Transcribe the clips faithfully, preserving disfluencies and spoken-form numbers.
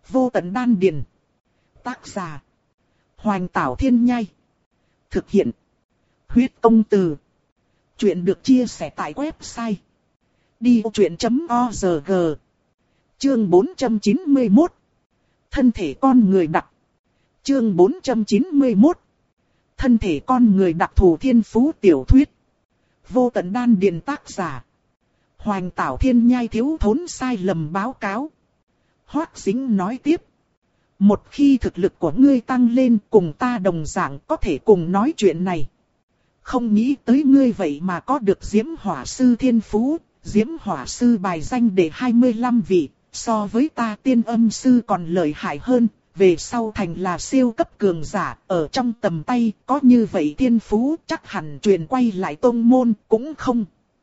Vô tận đan điền. Tác giả. Hoành Tảo Thiên Nhai. Thực hiện. Huyết Công Từ. Chuyện được chia sẻ tại website đi vô chuyện chấm org. Chương bốn trăm chín mươi mốt. Thân thể con người đặc. Chương bốn trăm chín mươi mốt. Thân thể con người đặc thù thiên phú tiểu thuyết. Vô tận đan điền tác giả. Hoành Tảo Thiên Nhai thiếu thốn sai lầm báo cáo. Hoắc Dính nói tiếp. Một khi thực lực của ngươi tăng lên cùng ta đồng dạng có thể cùng nói chuyện này. Không nghĩ tới ngươi vậy mà có được Diễm Hỏa Sư thiên phú, Diễm Hỏa Sư bài danh để hai mươi lăm vị, so với ta Tiên Âm Sư còn lợi hại hơn, về sau thành là siêu cấp cường giả, ở trong tầm tay, có như vậy thiên phú chắc hẳn truyền quay lại tông môn cũng không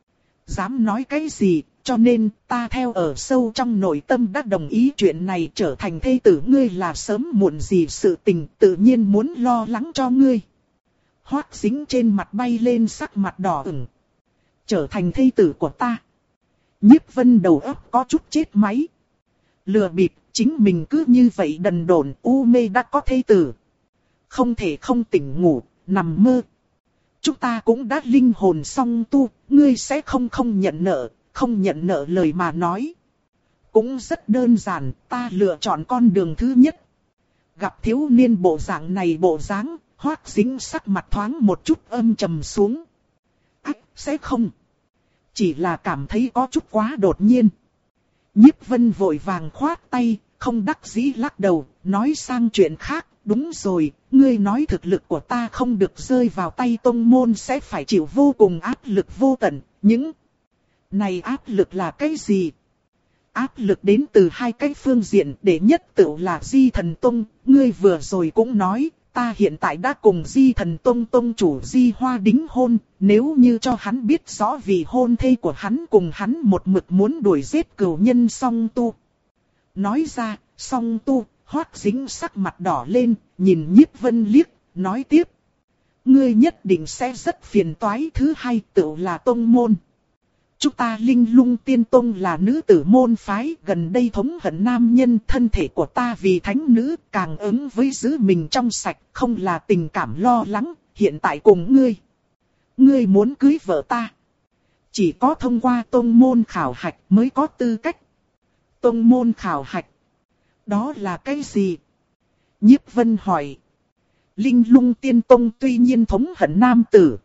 dám nói cái gì, cho nên ta theo ở sâu trong nội tâm đã đồng ý chuyện này trở thành thê tử ngươi là sớm muộn gì sự tình, tự nhiên muốn lo lắng cho ngươi. Hoắc Dính trên mặt bay lên sắc mặt đỏ ửng. Trở thành thê tử của ta. Nhiếp Vân đầu óc có chút chết máy. Lừa bịp, chính mình cứ như vậy đần độn u mê đã có thê tử. Không thể không tỉnh ngủ, nằm mơ. Chúng ta cũng đã linh hồn song tu, ngươi sẽ không không nhận nợ, không nhận nợ lời mà nói. Cũng rất đơn giản, ta lựa chọn con đường thứ nhất. Gặp thiếu niên bộ dạng này bộ dáng, Hoắc Dính sắc mặt thoáng một chút âm trầm xuống. Ách, sẽ không. Chỉ là cảm thấy có chút quá đột nhiên. Nhiếp Vân vội vàng khoát tay, không đắc dĩ lắc đầu, nói sang chuyện khác. Đúng rồi, ngươi nói thực lực của ta không được rơi vào tay tông môn sẽ phải chịu vô cùng áp lực vô tận. Những này áp lực là cái gì? Áp lực đến từ hai cái phương diện, để nhất tự là Di Thần Tông. Ngươi vừa rồi cũng nói, ta hiện tại đã cùng Di Thần Tông Tông chủ Di Hoa đính hôn. Nếu như cho hắn biết rõ vì hôn thê của hắn cùng hắn một mực muốn đuổi giết cửu nhân song tu. Nói ra, song tu. Hoắc Dính sắc mặt đỏ lên, nhìn Nhiếp Vân liếc, nói tiếp. Ngươi nhất định sẽ rất phiền toái. Thứ hai tự là tông môn. Chúng ta Linh Lung Tiên Tông là nữ tử môn phái, gần đây thống hận nam nhân, thân thể của ta vì thánh nữ càng ứng với giữ mình trong sạch, không là tình cảm lo lắng, hiện tại cùng ngươi. Ngươi muốn cưới vợ ta. Chỉ có thông qua tông môn khảo hạch mới có tư cách. Tông môn khảo hạch. Đó là cái gì? Nhiếp Vân hỏi. Linh Lung Tiên Tông tuy nhiên thống hận nam tử,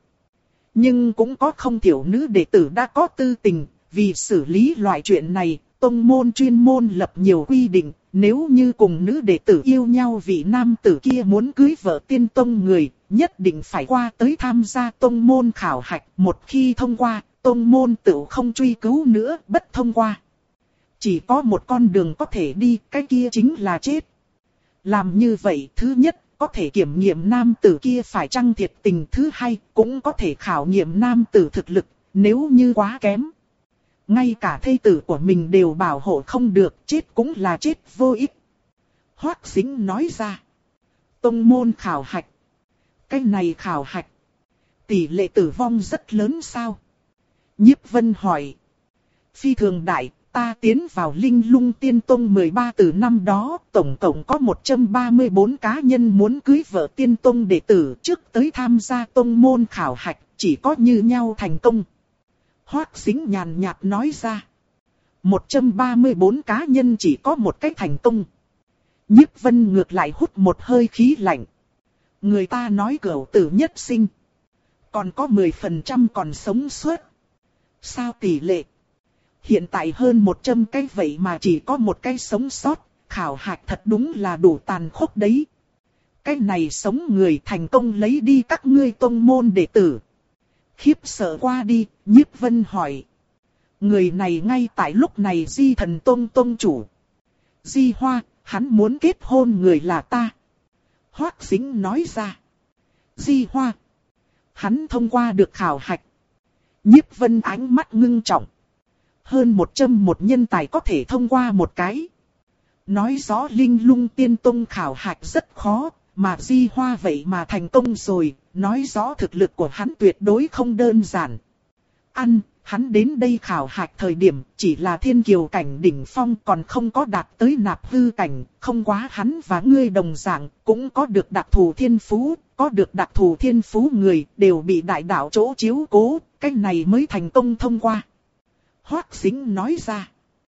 nhưng cũng có không thiểu nữ đệ tử đã có tư tình. Vì xử lý loại chuyện này, tông môn chuyên môn lập nhiều quy định. Nếu như cùng nữ đệ tử yêu nhau vị nam tử kia muốn cưới vợ tiên tông người, nhất định phải qua tới tham gia tông môn khảo hạch. Một khi thông qua, tông môn tự không truy cứu nữa, bất thông qua. Chỉ có một con đường có thể đi, cái kia chính là chết. Làm như vậy, thứ nhất, có thể kiểm nghiệm nam tử kia phải chăng thiệt tình. Thứ hai, cũng có thể khảo nghiệm nam tử thực lực, nếu như quá kém. Ngay cả thê tử của mình đều bảo hộ không được, chết cũng là chết vô ích. Hoắc Dính nói ra. Tông môn khảo hạch. Cái này khảo hạch. Tỷ lệ tử vong rất lớn sao? Nhiếp Vân hỏi. Phi thường đại. Ta tiến vào Linh Lung Tiên Tông mười ba từ năm đó, tổng cộng có một trăm ba mươi bốn cá nhân muốn cưới vợ Tiên Tông đệ tử trước tới tham gia tông môn khảo hạch, chỉ có như nhau thành công. Hoắc Dính nhàn nhạt nói ra. một trăm ba mươi bốn cá nhân chỉ có một cách thành công. Nhiếp Vân ngược lại hút một hơi khí lạnh. Người ta nói cửu tử nhất sinh. Còn có mười phần trăm còn sống suốt. Sao tỷ lệ? Hiện tại hơn một trăm cái vậy mà chỉ có một cái sống sót, khảo hạch thật đúng là đủ tàn khốc đấy. Cái này sống người thành công lấy đi các ngươi tông môn đệ tử. Khiếp sợ qua đi, Nhiếp Vân hỏi. Người này ngay tại lúc này Di Thần Tông Tông chủ. Di Hoa, hắn muốn kết hôn người là ta. Hoắc Dính nói ra. Di Hoa. Hắn thông qua được khảo hạch. Nhiếp Vân ánh mắt ngưng trọng. Hơn một trăm một nhân tài có thể thông qua một cái. Nói rõ Linh Lung Tiên Tông khảo hạch rất khó, mà Di Hoa vậy mà thành công rồi, nói rõ thực lực của hắn tuyệt đối không đơn giản. Ăn, hắn đến đây khảo hạch thời điểm chỉ là thiên kiều cảnh đỉnh phong, còn không có đạt tới nạp hư cảnh, không quá hắn và ngươi đồng dạng, cũng có được đặc thù thiên phú, có được đặc thù thiên phú người đều bị đại đạo chỗ chiếu cố, cái này mới thành công thông qua. Hoắc Dính nói ra,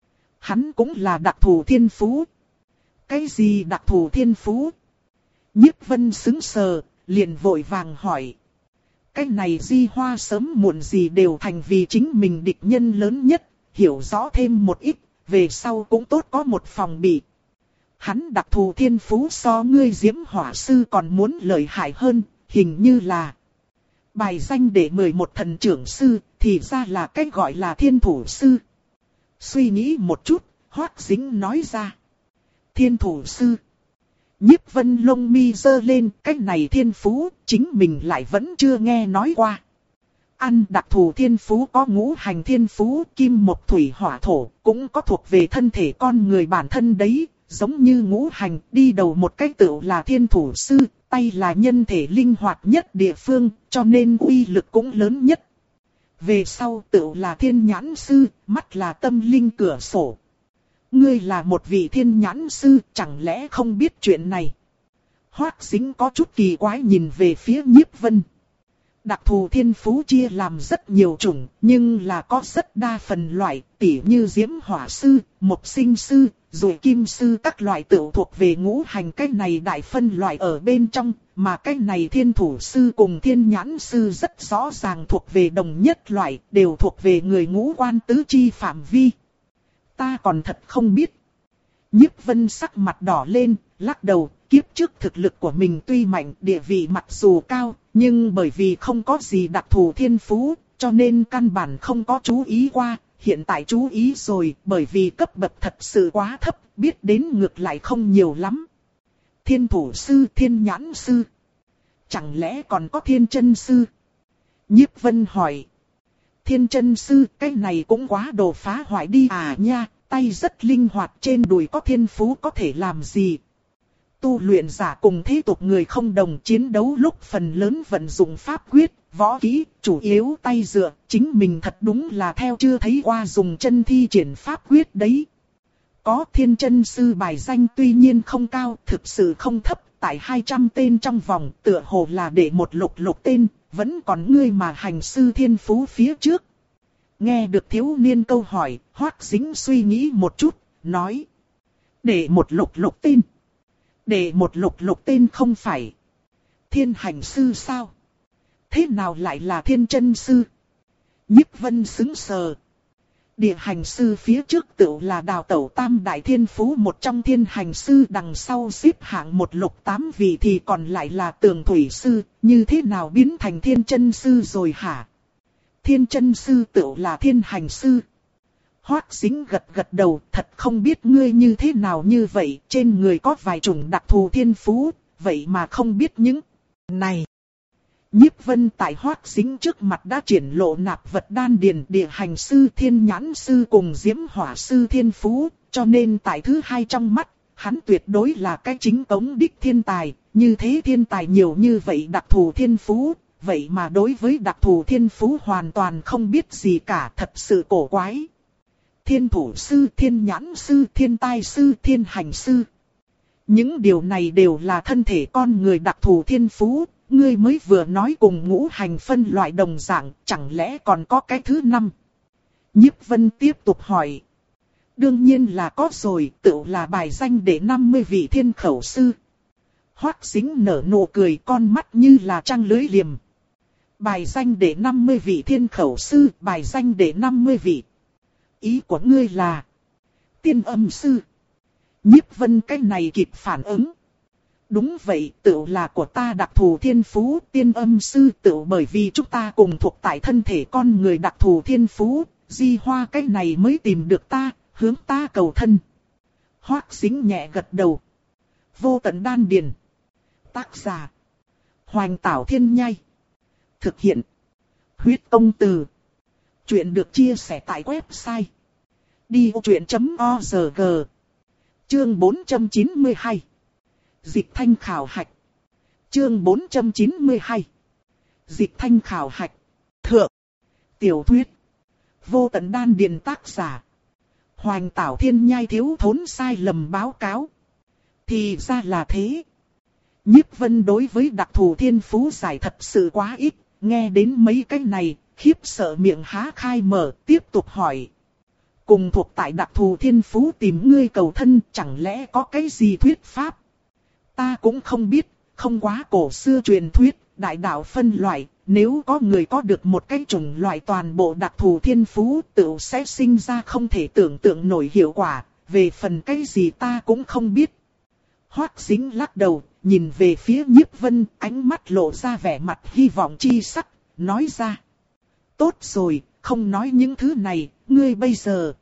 hắn cũng là đặc thù thiên phú. Cái gì đặc thù thiên phú? Nhiếp Vân sững sờ, liền vội vàng hỏi. Cái này Di Hoa sớm muộn gì đều thành vì chính mình địch nhân lớn nhất, hiểu rõ thêm một ít, về sau cũng tốt có một phòng bị. Hắn đặc thù thiên phú so ngươi Diễm Hỏa Sư còn muốn lợi hại hơn, hình như là bài danh để mười một thần trưởng sư, thì ra là cái gọi là thiên thủ sư. Suy nghĩ một chút, Hoắc Dính nói ra. Thiên thủ sư. Nhiếp Vân lông mi giơ lên, cái này thiên phú, chính mình lại vẫn chưa nghe nói qua. Ăn đặc thù thiên phú có ngũ hành thiên phú, kim mộc thủy hỏa thổ, cũng có thuộc về thân thể con người bản thân đấy, giống như ngũ hành, đi đầu một cái tựu là thiên thủ sư, tay là nhân thể linh hoạt nhất địa phương, cho nên uy lực cũng lớn nhất. Về sau tựu là thiên nhãn sư, mắt là tâm linh cửa sổ. Ngươi là một vị thiên nhãn sư, chẳng lẽ không biết chuyện này? Hoắc Dính có chút kỳ quái nhìn về phía Nhiếp Vân. Đặc thù thiên phú chia làm rất nhiều chủng, nhưng là có rất đa phần loại, tỉ như Diễm Hỏa Sư, Mộc Sinh Sư, rồi Kim Sư, các loại tựu thuộc về ngũ hành, cái này đại phân loại ở bên trong, mà cái này thiên thủ sư cùng thiên nhãn sư rất rõ ràng thuộc về đồng nhất loại, đều thuộc về người ngũ quan tứ chi phạm vi. Ta còn thật không biết. Nhiếp Vân sắc mặt đỏ lên, lắc đầu, kiếp trước thực lực của mình tuy mạnh, địa vị mặc dù cao, nhưng bởi vì không có gì đặc thù thiên phú, cho nên căn bản không có chú ý qua, hiện tại chú ý rồi, bởi vì cấp bậc thật sự quá thấp, biết đến ngược lại không nhiều lắm. Thiên thủ sư, thiên nhãn sư, chẳng lẽ còn có thiên chân sư? Nhiếp Vân hỏi. Thiên chân sư, cái này cũng quá đồ phá hoại đi à nha, tay rất linh hoạt, trên đùi có thiên phú có thể làm gì? Tu luyện giả cùng thế tục người không đồng, chiến đấu lúc phần lớn vận dụng pháp quyết, võ kỹ, chủ yếu tay dựa, chính mình thật đúng là theo chưa thấy qua dùng chân thi triển pháp quyết đấy. Có thiên chân sư bài danh tuy nhiên không cao, thực sự không thấp, tại hai trăm tên trong vòng, tựa hồ là để một lục lục tên, vẫn còn ngươi mà hành sư thiên phú phía trước. Nghe được thiếu niên câu hỏi, Hoắc Dính suy nghĩ một chút, nói. Để một lục lục tên. Để một lục lục tên không phải thiên hành sư sao? Thế nào lại là thiên chân sư? Nhiếp Vân sững sờ. Địa hành sư phía trước tựu là đào tẩu tam đại thiên phú, một trong thiên hành sư, đằng sau xếp hạng một lục tám vị thì còn lại là tường thủy sư, như thế nào biến thành thiên chân sư rồi hả? Thiên chân sư tựu là thiên hành sư. Hoắc Dính gật gật đầu, thật không biết ngươi như thế nào như vậy, trên người có vài chủng đặc thù thiên phú, vậy mà không biết những này. Nhiếp Vân tại Hoắc Dính trước mặt đã triển lộ nạp vật đan điền, địa hành sư, thiên nhãn sư cùng Diễm Hỏa Sư thiên phú, cho nên tại thứ hai trong mắt, hắn tuyệt đối là cái chính cống đích thiên tài, như thế thiên tài nhiều như vậy đặc thù thiên phú, vậy mà đối với đặc thù thiên phú hoàn toàn không biết gì cả, thật sự cổ quái. Thiên thủ sư, thiên nhãn sư, thiên tai sư, thiên hành sư. Những điều này đều là thân thể con người đặc thù thiên phú, ngươi mới vừa nói cùng ngũ hành phân loại đồng dạng, chẳng lẽ còn có cái thứ năm? Nhiếp Vân tiếp tục hỏi. Đương nhiên là có rồi, tựu là bài danh để năm mươi vị thiên khẩu sư. Hoắc Dính nở nụ cười, con mắt như là trăng lưới liềm. Bài danh để năm mươi vị thiên khẩu sư, bài danh để năm mươi vị. Ý của ngươi là tiên âm sư. Nhiếp Vân cái này kịp phản ứng. Đúng vậy, tựu là của ta đặc thù thiên phú, tiên âm sư tựu bởi vì chúng ta cùng thuộc tại thân thể con người đặc thù thiên phú, Di Hoa cái này mới tìm được ta, hướng ta cầu thân. Hoắc Dính nhẹ gật đầu. Vô tận đan điền. Tác giả Hoành Tảo Thiên Nhai. Thực hiện Huyết Công Từ. Chuyện được chia sẻ tại website đi ô truyện chấm org. Chương bốn trăm chín mươi hai. Dịch thanh khảo hạch. Chương bốn trăm chín mươi hai. Dịch thanh khảo hạch. Thượng. Tiểu thuyết. Vô tận đan điền tác giả. Hoành Tảo Thiên Nhai thiếu thốn sai lầm báo cáo. Thì ra là thế. Nhiếp Vân đối với đặc thù thiên phú giải thật sự quá ít, nghe đến mấy cái này, khiếp sợ miệng há khai mở, tiếp tục hỏi. Cùng thuộc tại đặc thù thiên phú tìm ngươi cầu thân, chẳng lẽ có cái gì thuyết pháp? Ta cũng không biết, không quá cổ xưa truyền thuyết, đại đạo phân loại, nếu có người có được một cái chủng loại toàn bộ đặc thù thiên phú, tự sẽ sinh ra không thể tưởng tượng nổi hiệu quả, về phần cái gì ta cũng không biết. Hoắc Dính lắc đầu, nhìn về phía Nhiếp Vân, ánh mắt lộ ra vẻ mặt hy vọng chi sắc, nói ra. Tốt rồi, không nói những thứ này, ngươi bây giờ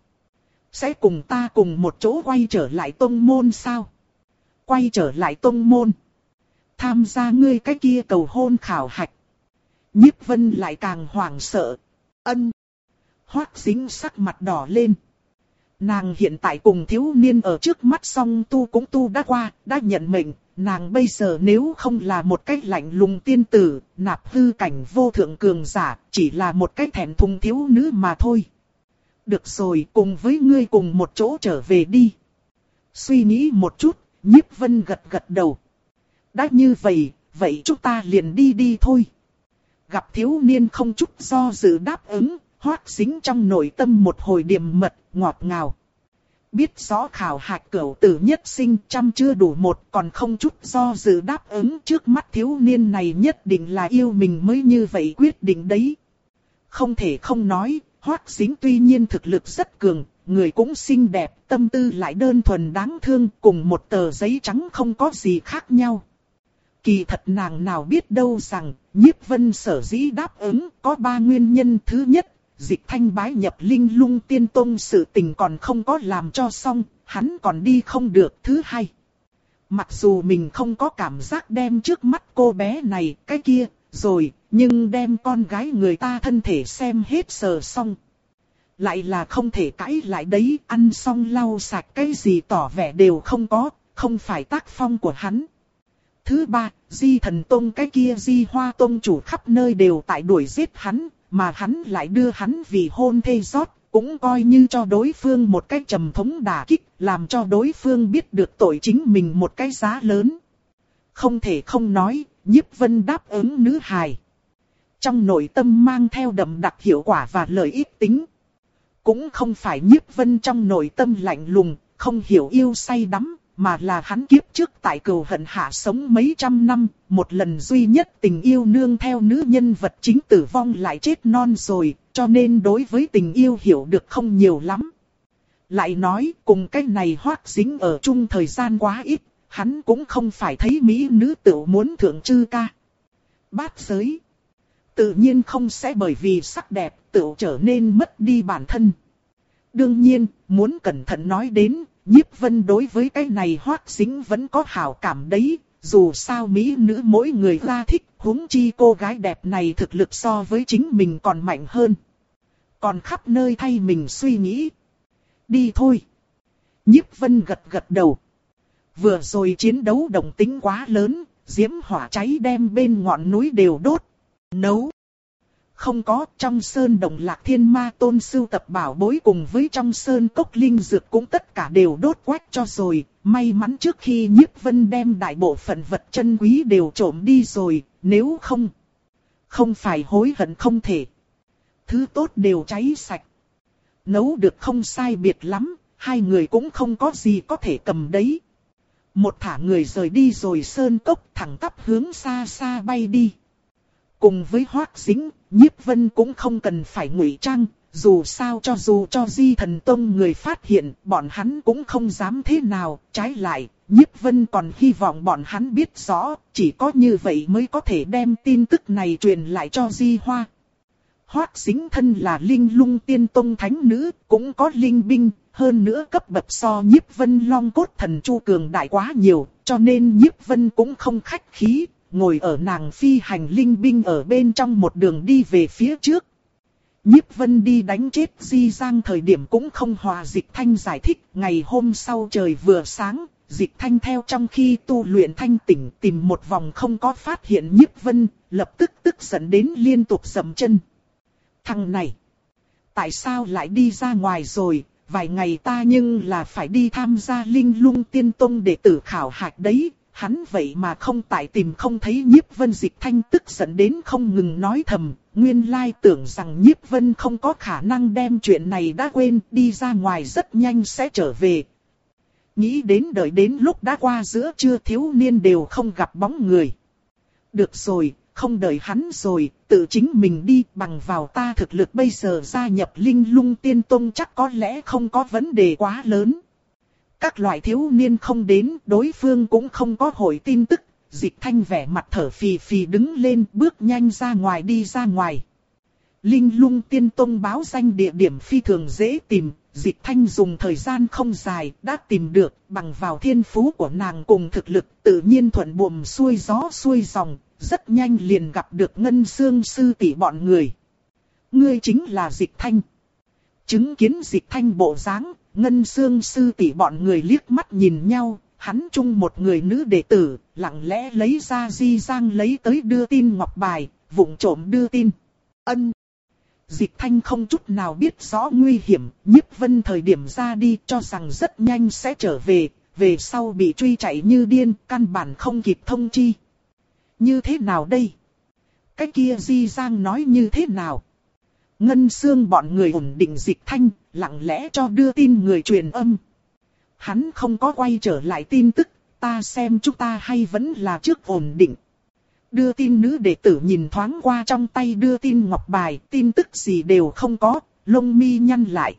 sẽ cùng ta cùng một chỗ quay trở lại tông môn sao? Quay trở lại tông môn. Tham gia ngươi cái kia cầu hôn khảo hạch. Nhiếp Vân lại càng hoảng sợ. Ân. Hoắc Dính sắc mặt đỏ lên. Nàng hiện tại cùng thiếu niên ở trước mắt song tu cũng tu đã qua, đã nhận mệnh. Nàng bây giờ nếu không là một cái lạnh lùng tiên tử, nạp hư cảnh vô thượng cường giả, chỉ là một cái thẹn thùng thiếu nữ mà thôi. Được rồi, cùng với ngươi cùng một chỗ trở về đi. Suy nghĩ một chút, Nhiếp Vân gật gật đầu. Đã như vậy, vậy chúng ta liền đi đi thôi. Gặp thiếu niên không chút do dự đáp ứng, Hoắc Dính trong nội tâm một hồi điềm mật, ngọt ngào. Biết rõ khảo hạch cửu tử nhất sinh trăm chưa đủ một, còn không chút do dự đáp ứng, trước mắt thiếu niên này nhất định là yêu mình mới như vậy quyết định đấy. Không thể không nói, Hoắc Dính tuy nhiên thực lực rất cường, người cũng xinh đẹp, tâm tư lại đơn thuần đáng thương, cùng một tờ giấy trắng không có gì khác nhau. Kỳ thật nàng nào biết đâu rằng, Nhiếp Vân sở dĩ đáp ứng có ba nguyên nhân. Thứ nhất, Dịch Thanh bái nhập Linh Lung Tiên Tông sự tình còn không có làm cho xong, hắn còn đi không được. Thứ hai, mặc dù mình không có cảm giác đem trước mắt cô bé này cái kia rồi, nhưng đem con gái người ta thân thể xem hết sờ xong. Lại là không thể cãi lại đấy, ăn xong lau sạch cái gì tỏ vẻ đều không có, không phải tác phong của hắn. Thứ ba, Di Thần Tông cái kia Di Hoa Tông chủ khắp nơi đều tại đuổi giết hắn, mà hắn lại đưa hắn vì hôn thê rót, cũng coi như cho đối phương một cái trầm thống đả kích, làm cho đối phương biết được tội chính mình một cái giá lớn. Không thể không nói, Nhiếp Vân đáp ứng nữ hài. Trong nội tâm mang theo đậm đặc hiệu quả và lợi ích tính. Cũng không phải Nhiếp Vân trong nội tâm lạnh lùng, không hiểu yêu say đắm, mà là hắn kiếp trước tại cừu hận hạ sống mấy trăm năm, một lần duy nhất tình yêu nương theo nữ nhân vật chính tử vong lại chết non rồi, cho nên đối với tình yêu hiểu được không nhiều lắm. Lại nói, cùng cái này Hoắc Dính ở chung thời gian quá ít, hắn cũng không phải thấy mỹ nữ tự muốn thượng chư ca. Bát giới. Tự nhiên không sẽ bởi vì sắc đẹp tự trở nên mất đi bản thân. Đương nhiên, muốn cẩn thận nói đến, Nhiếp Vân đối với cái này Hoắc Dính vẫn có hảo cảm đấy, dù sao mỹ nữ mỗi người ra thích, huống chi cô gái đẹp này thực lực so với chính mình còn mạnh hơn. Còn khắp nơi thay mình suy nghĩ. Đi thôi. Nhiếp Vân gật gật đầu. Vừa rồi chiến đấu động tính quá lớn, diễm hỏa cháy đem bên ngọn núi đều đốt. Nấu. Không có, trong sơn đồng Lạc Thiên Ma Tôn sưu tập bảo bối cùng với trong sơn cốc linh dược cũng tất cả đều đốt quách cho rồi. May mắn trước khi Nhiếp Vân đem đại bộ phận vật chân quý đều trộm đi rồi, nếu không, không phải hối hận không thể. Thứ tốt đều cháy sạch. Nấu được không sai biệt lắm, hai người cũng không có gì có thể cầm đấy. Một thả người rời đi rồi sơn cốc thẳng tắp hướng xa xa bay đi. Cùng với Hoắc Dính, Nhiếp Vân cũng không cần phải ngụy trang, dù sao cho dù cho Di Thần Tông người phát hiện, bọn hắn cũng không dám thế nào, trái lại, Nhiếp Vân còn hy vọng bọn hắn biết rõ, chỉ có như vậy mới có thể đem tin tức này truyền lại cho Di Hoa. Hoắc Dính thân là Linh Lung Tiên Tông thánh nữ, cũng có linh binh, hơn nữa cấp bậc so Nhiếp Vân Long Cốt Thần Chu cường đại quá nhiều, cho nên Nhiếp Vân cũng không khách khí. Ngồi ở nàng phi hành linh binh ở bên trong một đường đi về phía trước. Nhiếp Vân đi đánh chết Di Giang thời điểm cũng không hòa Dịch Thanh giải thích. Ngày hôm sau trời vừa sáng, Dịch Thanh theo trong khi tu luyện thanh tỉnh tìm một vòng không có phát hiện Nhiếp Vân, lập tức tức giận đến liên tục dậm chân. Thằng này, tại sao lại đi ra ngoài rồi, vài ngày ta nhưng là phải đi tham gia Linh Lung Tiên Tông đệ tử khảo hạch đấy. Hắn vậy mà không tại tìm không thấy Nhiếp Vân. Dịch Thanh tức giận đến không ngừng nói thầm, nguyên lai tưởng rằng Nhiếp Vân không có khả năng đem chuyện này đã quên, đi ra ngoài rất nhanh sẽ trở về. Nghĩ đến đợi đến lúc đã qua giữa trưa thiếu niên đều không gặp bóng người. Được rồi, không đợi hắn rồi, tự chính mình đi, bằng vào ta thực lực bây giờ gia nhập Linh Lung Tiên Tông chắc có lẽ không có vấn đề quá lớn. Các loại thiếu niên không đến, đối phương cũng không có hồi tin tức. Dịch Thanh vẻ mặt thở phì phì đứng lên, bước nhanh ra ngoài đi ra ngoài. Linh Lung Tiên Tông báo danh địa điểm phi thường dễ tìm. Dịch Thanh dùng thời gian không dài đã tìm được, bằng vào thiên phú của nàng cùng thực lực tự nhiên thuận buồm xuôi gió xuôi dòng, rất nhanh liền gặp được Ngân Xương sư tỷ bọn người. Ngươi chính là Dịch Thanh. Chứng kiến Dịch Thanh bộ dáng, Ngân Xương sư tỷ bọn người liếc mắt nhìn nhau, hắn chung một người nữ đệ tử, lặng lẽ lấy ra di giang lấy tới đưa tin ngọc bài, vụng trộm đưa tin. Ân. Dịch Thanh không chút nào biết rõ nguy hiểm, Nhiếp Vân thời điểm ra đi cho rằng rất nhanh sẽ trở về, về sau bị truy chạy như điên, căn bản không kịp thông chi. Như thế nào đây? Cái kia Di Giang nói như thế nào? Ngân Xương bọn người ổn định Dịch Thanh, lặng lẽ cho đưa tin người truyền âm. Hắn không có quay trở lại tin tức, ta xem chúng ta hay vẫn là trước ổn định. Đưa tin nữ đệ tử nhìn thoáng qua trong tay đưa tin ngọc bài, tin tức gì đều không có, lông mi nhăn lại.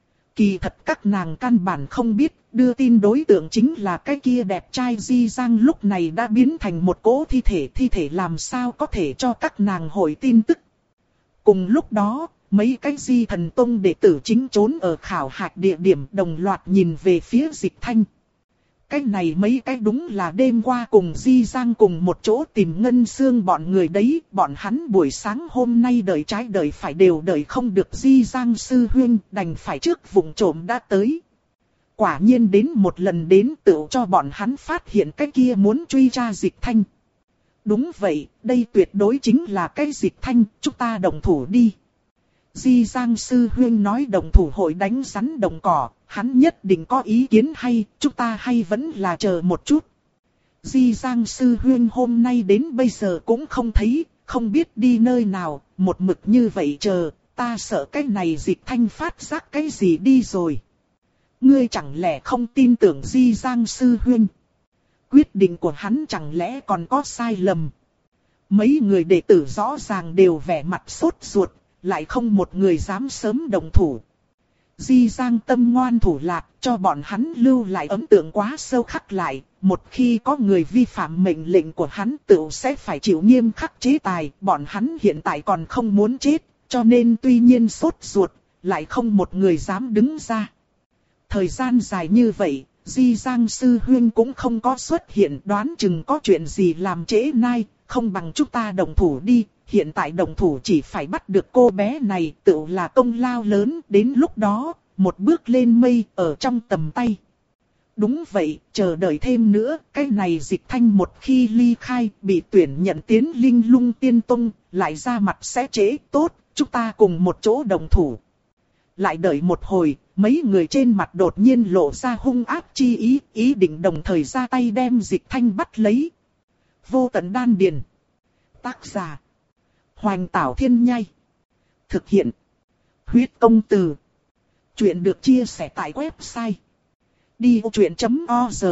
Kỳ thật các nàng căn bản không biết, đưa tin đối tượng chính là cái kia đẹp trai Di Giang lúc này đã biến thành một cỗ thi thể, thi thể làm sao có thể cho các nàng hồi tin tức. Cùng lúc đó, mấy cái Di Thần Tông đệ tử chính trốn ở khảo hạch địa điểm đồng loạt nhìn về phía Dịch Thanh. Cái này mấy cái đúng là đêm qua cùng Di Giang cùng một chỗ tìm Ngân Xương bọn người đấy, bọn hắn buổi sáng hôm nay đợi trái đợi phải đều đợi không được Di Giang sư huynh, đành phải trước vụng trộm đã tới. Quả nhiên đến một lần đến tự cho bọn hắn phát hiện cái kia muốn truy tra Dịch Thanh. Đúng vậy, đây tuyệt đối chính là cái Dịch Thanh, chúng ta đồng thủ đi. Di Giang sư huynh nói đồng thủ hội đánh rắn đồng cỏ, hắn nhất định có ý kiến hay, chúng ta hay vẫn là chờ một chút. Di Giang sư huynh hôm nay đến bây giờ cũng không thấy, không biết đi nơi nào, một mực như vậy chờ, ta sợ cái này Dịch Thanh phát giác cái gì đi rồi. Ngươi chẳng lẽ không tin tưởng Di Giang sư huynh? Quyết định của hắn chẳng lẽ còn có sai lầm? Mấy người đệ tử rõ ràng đều vẻ mặt sốt ruột, lại không một người dám sớm động thủ. Di Giang tâm ngoan thủ lạt, cho bọn hắn lưu lại ấn tượng quá sâu khắc lại, một khi có người vi phạm mệnh lệnh của hắn tự sẽ phải chịu nghiêm khắc chế tài, bọn hắn hiện tại còn không muốn chết, cho nên tuy nhiên sốt ruột, lại không một người dám đứng ra. Thời gian dài như vậy, Di Giang sư huynh cũng không có xuất hiện, đoán chừng có chuyện gì làm trễ nai, không bằng chúng ta đồng thủ đi. Hiện tại đồng thủ chỉ phải bắt được cô bé này, tự là công lao lớn, đến lúc đó, một bước lên mây ở trong tầm tay. Đúng vậy, chờ đợi thêm nữa, cái này Dịch Thanh một khi ly khai, bị tuyển nhận tiến Linh Lung Tiên Tông, lại ra mặt sẽ trễ, tốt, chúng ta cùng một chỗ đồng thủ. Lại đợi một hồi, mấy người trên mặt đột nhiên lộ ra hung ác chi ý, ý định đồng thời ra tay đem Dịch Thanh bắt lấy. Vô Tận Đan Điền. Tác giả Hoành Tảo Thiên Nhai. Thực hiện Huyết Công Từ. Chuyện được chia sẻ tại website đi vô chuyện chấm org.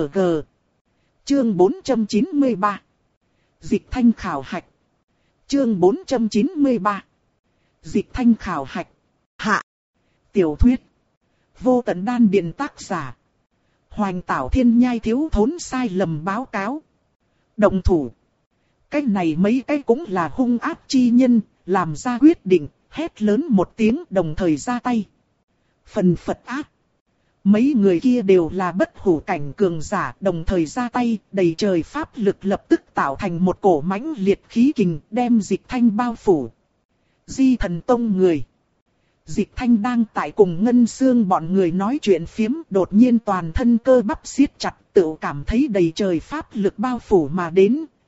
Chương bốn trăm chín mươi ba. Dịch Thanh khảo hạch. Chương bốn trăm chín mươi ba. Dịch Thanh khảo hạch. Hạ. Tiểu thuyết. Vô Tận Đan Điền tác giả Hoành Tảo Thiên Nhai thiếu thốn sai lầm báo cáo. Động thủ. Cái này mấy cái cũng là hung ác chi nhân, làm ra quyết định, hét lớn một tiếng đồng thời ra tay. Phần phật ác. Mấy người kia đều là bất hủ cảnh cường giả, đồng thời ra tay, đầy trời pháp lực lập tức tạo thành một cổ mãnh liệt khí kình, đem Dịch Thanh bao phủ. Di Thần Tông người. Dịch Thanh đang tại cùng Ngân Xương bọn người nói chuyện phiếm, đột nhiên toàn thân cơ bắp siết chặt, tự cảm thấy đầy trời pháp lực bao phủ mà đến.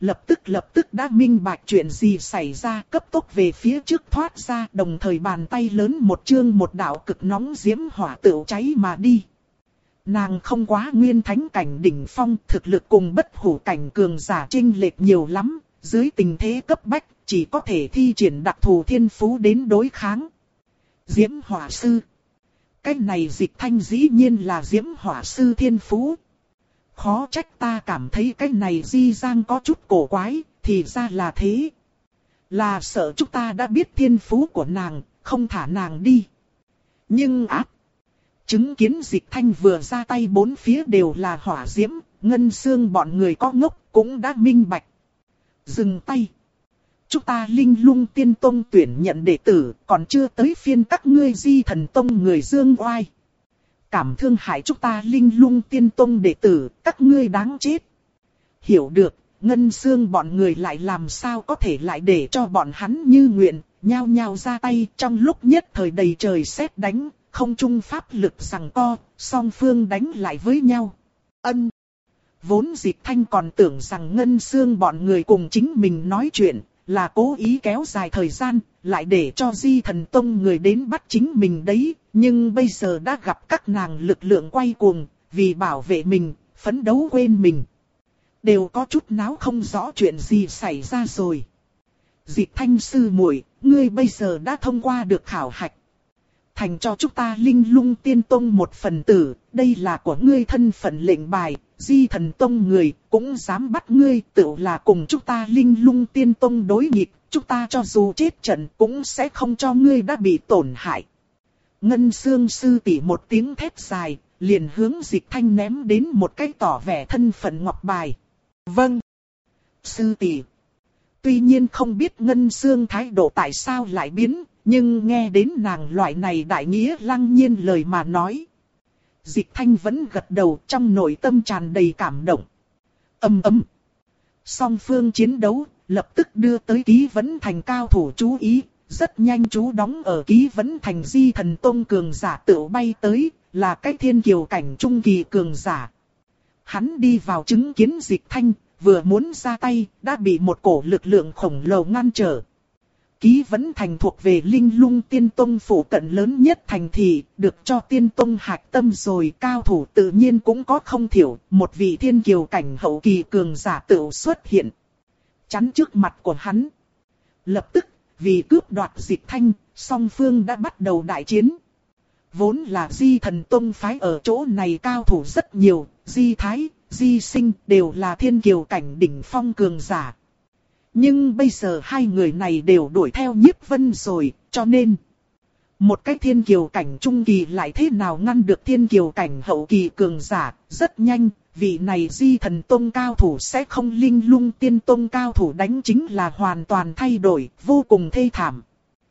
lập tức lập tức đã minh bạch chuyện gì xảy ra, cấp tốc về phía trước thoát ra, đồng thời bàn tay lớn một chương một đạo cực nóng diễm hỏa tựu cháy mà đi. Nàng không quá nguyên thánh cảnh đỉnh phong, thực lực cùng bất hủ cảnh cường giả chênh lệch nhiều lắm, dưới tình thế cấp bách, chỉ có thể thi triển đặc thù thiên phú đến đối kháng. Diễm hỏa sư. Cái này Dịch Thanh dĩ nhiên là diễm hỏa sư thiên phú. Khó trách ta cảm thấy cái này Di Giang có chút cổ quái, thì ra là thế. Là sợ chúng ta đã biết thiên phú của nàng, không thả nàng đi. Nhưng áp, chứng kiến Dịch Thanh vừa ra tay bốn phía đều là hỏa diễm, Ngân Xương bọn người có ngốc cũng đã minh bạch. Dừng tay. Chúng ta Linh Lung Tiên Tông tuyển nhận đệ tử, còn chưa tới phiên các ngươi Di Thần Tông người dương oai. Cảm thương hại chúng ta Linh Lung Tiên Tông đệ tử, các ngươi đáng chết. Hiểu được, Ngân Xương bọn người lại làm sao có thể lại để cho bọn hắn như nguyện, nhao nhao ra tay, trong lúc nhất thời đầy trời sét đánh, không trung pháp lực giằng co, song phương đánh lại với nhau. Ân. Vốn Dịch Thanh còn tưởng rằng Ngân Xương bọn người cùng chính mình nói chuyện, là cố ý kéo dài thời gian, lại để cho Di Thần Tông người đến bắt chính mình đấy, nhưng bây giờ đã gặp các nàng lực lượng quay cuồng, vì bảo vệ mình, phấn đấu quên mình. Đều có chút náo không rõ chuyện gì xảy ra rồi. Dịch Thanh sư muội, ngươi bây giờ đã thông qua được khảo hạch. Thành cho chúng ta Linh Lung Tiên Tông một phần tử, đây là của ngươi thân phận lệnh bài, Di Thần Tông người cũng dám bắt ngươi, tự là cùng chúng ta Linh Lung Tiên Tông đối nghịch, chúng ta cho dù chết trận cũng sẽ không cho ngươi đã bị tổn hại. Ngân Xương sư tỷ một tiếng thét dài, liền hướng Dịch Thanh ném đến một cái tỏ vẻ thân phận ngọc bài. Vâng. Sư tỷ. Tuy nhiên không biết Ngân Xương thái độ tại sao lại biến, nhưng nghe đến nàng loại này đại nghĩa lăng nhiên lời mà nói. Dịch Thanh vẫn gật đầu, trong nội tâm tràn đầy cảm động. Ầm ầm. Song phương chiến đấu, lập tức đưa tới Ký Vấn Thành cao thủ chú ý, rất nhanh chú đóng ở Ký Vấn Thành Di Thần Tông cường giả tự bay tới, là cái thiên kiều cảnh trung kỳ cường giả. Hắn đi vào chứng kiến Dịch Thanh, vừa muốn ra tay, đã bị một cổ lực lượng khổng lồ ngăn trở. Ký Vấn Thành thuộc về Linh Lung Tiên Tông phủ cận lớn nhất thành thị, được cho Tiên Tông hạch tâm rồi, cao thủ tự nhiên cũng có không thiểu, một vị thiên kiều cảnh hậu kỳ cường giả tự xuất hiện. Chắn trước mặt của hắn. Lập tức, vì cướp đoạt Dịch Thanh, song phương đã bắt đầu đại chiến. Vốn là Di Thần Tông phái ở chỗ này cao thủ rất nhiều, Di Thái, Di Sinh đều là thiên kiều cảnh đỉnh phong cường giả. Nhưng bây giờ hai người này đều đuổi theo Nhiếp Vân rồi, cho nên một cái thiên kiều cảnh trung kỳ lại thế nào ngăn được thiên kiều cảnh hậu kỳ cường giả, rất nhanh, vị này Di Thần Tông cao thủ sẽ không Linh Lung Tiên Tông cao thủ đánh chính là hoàn toàn thay đổi, vô cùng thê thảm.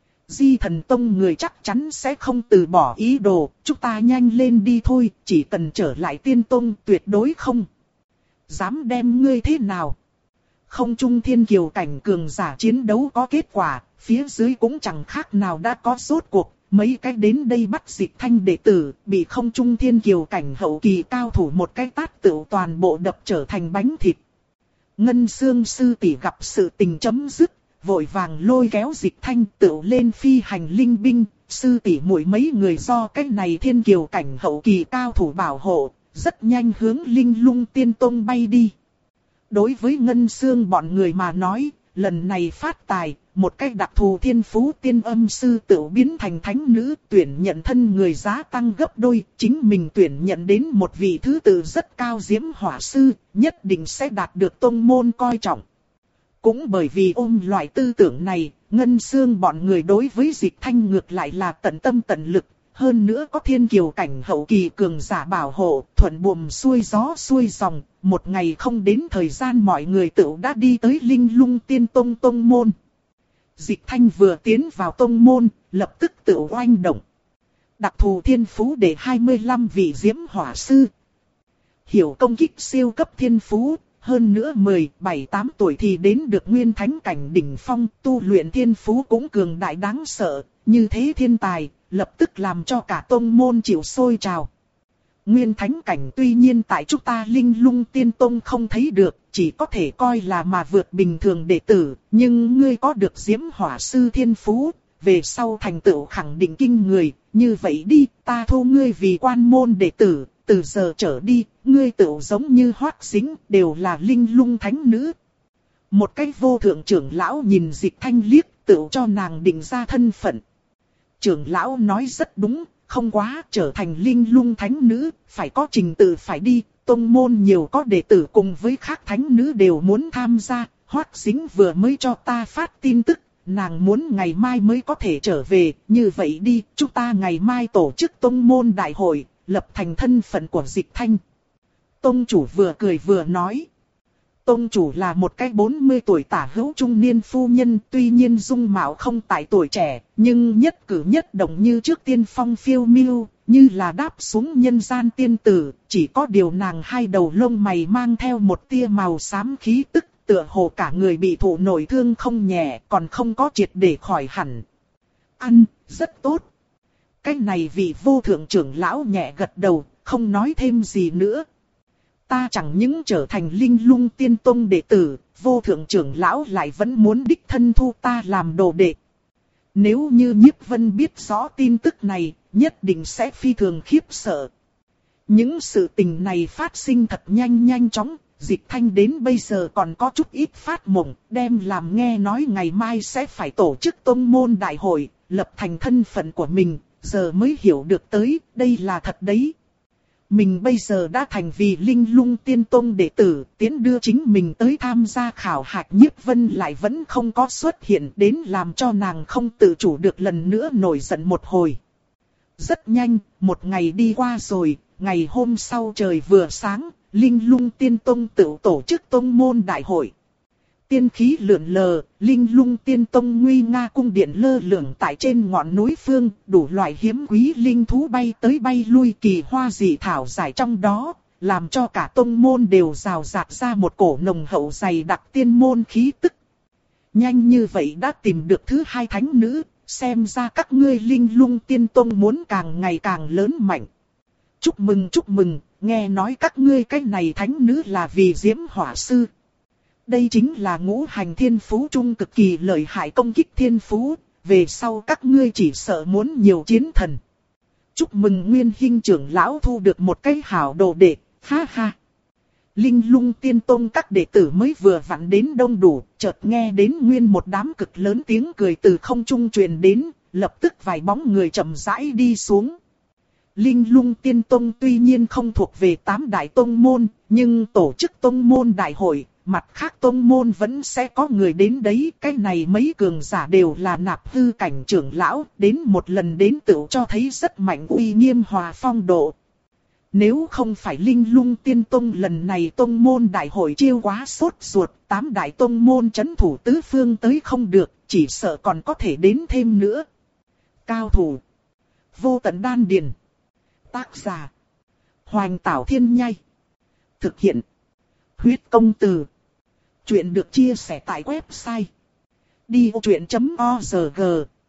Di Thần Tông người chắc chắn sẽ không từ bỏ ý đồ, chúng ta nhanh lên đi thôi, chỉ cần trở lại Tiên Tông tuyệt đối không dám đem ngươi thế nào. Không trung thiên kiều cảnh cường giả chiến đấu có kết quả, phía dưới cũng chẳng khác nào đã có rốt cuộc, mấy cái đến đây bắt Dịch Thanh đệ tử, bị không trung thiên kiều cảnh hậu kỳ cao thủ một cái tát tựu toàn bộ đập trở thành bánh thịt. Ngân Xương sư tỷ gặp sự tình chấm dứt, vội vàng lôi kéo Dịch Thanh tựu lên phi hành linh binh, sư tỷ muội mấy người do cái này thiên kiều cảnh hậu kỳ cao thủ bảo hộ, rất nhanh hướng Linh Lung Tiên Tông bay đi. Đối với Ngân Xương bọn người mà nói, lần này phát tài, một cách đặc thù thiên phú tiên âm sư tự biến thành thánh nữ, tuyển nhận thân người giá tăng gấp đôi, chính mình tuyển nhận đến một vị thứ tự rất cao diễm hỏa sư, nhất định sẽ đạt được tông môn coi trọng. Cũng bởi vì ôm loại tư tưởng này, Ngân Xương bọn người đối với Dịch Thanh ngược lại là tận tâm tận lực. Hơn nữa có thiên kiều cảnh hậu kỳ cường giả bảo hộ, thuận buồm xuôi gió xuôi dòng, một ngày không đến thời gian mọi người tự đã đi tới Linh Lung Tiên Tông tông môn. Dịch Thanh vừa tiến vào tông môn, lập tức tự oanh động. Đặc thù thiên phú để hai mươi lăm vị diễm hỏa sư. Hiểu công kích siêu cấp thiên phú, hơn nữa mười bảy tám tuổi thì đến được nguyên thánh cảnh đỉnh phong, tu luyện thiên phú cũng cường đại đáng sợ, như thế thiên tài. Lập tức làm cho cả tông môn chịu sôi trào. Nguyên thánh cảnh tuy nhiên tại chúng ta Linh Lung Tiên Tông không thấy được, chỉ có thể coi là mà vượt bình thường đệ tử, nhưng ngươi có được Diễm Hỏa Sư thiên phú, về sau thành tựu khẳng định kinh người, như vậy đi, ta thu ngươi vì quan môn đệ tử, từ giờ trở đi, ngươi tựu giống như Hoắc Dính, đều là Linh Lung thánh nữ. Một cái vô thượng trưởng lão nhìn Dịch Thanh liếc, tựu cho nàng định ra thân phận. Trưởng lão nói rất đúng, không quá, trở thành Linh Lung thánh nữ, phải có trình tự phải đi, tông môn nhiều có đệ tử cùng với khác thánh nữ đều muốn tham gia. Hoắc Dính vừa mới cho ta phát tin tức, nàng muốn ngày mai mới có thể trở về, như vậy đi, chúng ta ngày mai tổ chức tông môn đại hội, lập thành thân phận của Dịch Thanh. Tông chủ vừa cười vừa nói. Tông chủ là một cái bốn mươi tuổi tả hữu trung niên phu nhân, tuy nhiên dung mạo không tại tuổi trẻ, nhưng nhất cử nhất động như trước tiên phong phiêu miêu, như là đáp xuống nhân gian tiên tử, chỉ có điều nàng hai đầu lông mày mang theo một tia màu xám khí tức, tựa hồ cả người bị thụ nổi thương không nhẹ, còn không có triệt để khỏi hẳn. Ăn, rất tốt. Cái này vị vô thượng trưởng lão nhẹ gật đầu, không nói thêm gì nữa. Ta chẳng những trở thành Linh Lung Tiên Tông đệ tử, vô thượng trưởng lão lại vẫn muốn đích thân thu ta làm đồ đệ. Nếu như Nhiếp Vân biết rõ tin tức này, nhất định sẽ phi thường khiếp sợ. Những sự tình này phát sinh thật nhanh nhanh chóng, Dịch Thanh đến bây giờ còn có chút ít phát mộng, đem làm nghe nói ngày mai sẽ phải tổ chức tông môn đại hội, lập thành thân phận của mình, giờ mới hiểu được tới, đây là thật đấy. Mình bây giờ đã thành vì Linh Lung Tiên Tông đệ tử, tiến đưa chính mình tới tham gia khảo hạch. Nhiếp Vân lại vẫn không có xuất hiện, đến làm cho nàng không tự chủ được lần nữa nổi giận một hồi. Rất nhanh, một ngày đi qua rồi, ngày hôm sau trời vừa sáng, Linh Lung Tiên Tông tự tổ chức tông môn đại hội. Tiên khí lượn lờ, Linh Lung Tiên Tông nguy nga cung điện lơ lửng tại trên ngọn núi phương, đủ loại hiếm quý linh thú bay tới bay lui, kỳ hoa dị thảo giải trong đó, làm cho cả tông môn đều rào rạt ra một cổ nồng hậu dày đặc tiên môn khí tức. Nhanh như vậy đã tìm được thứ hai thánh nữ, xem ra các ngươi Linh Lung Tiên Tông muốn càng ngày càng lớn mạnh. Chúc mừng chúc mừng, nghe nói các ngươi cái này thánh nữ là vì Diễm Hỏa Sư. Đây chính là ngũ hành thiên phú trung cực kỳ lợi hại công kích thiên phú, về sau các ngươi chỉ sợ muốn nhiều chiến thần. Chúc mừng Nguyên Hinh trưởng lão thu được một cái hảo đồ đệ, ha ha. Linh Lung Tiên Tông các đệ tử mới vừa vặn đến đông đủ, chợt nghe đến nguyên một đám cực lớn tiếng cười từ không trung truyền đến, lập tức vài bóng người chậm rãi đi xuống. Linh Lung Tiên Tông tuy nhiên không thuộc về tám đại tông môn, nhưng tổ chức tông môn đại hội, mặt khác tông môn vẫn sẽ có người đến đấy. Cái này mấy cường giả đều là nạp hư cảnh trưởng lão, đến một lần đến tựu cho thấy rất mạnh uy nghiêm hòa phong độ. Nếu không phải Linh Lung Tiên Tông lần này tông môn đại hội chiêu quá sốt ruột, tám đại tông môn chấn thủ tứ phương tới không được, chỉ sợ còn có thể đến thêm nữa. Cao thủ. Vô tận đan điền. Tác giả. Hoành Tảo Thiên Nhai. Thực hiện. Huyết công từ. Chuyện được chia sẻ tại website. đi ô chuyện chấm org.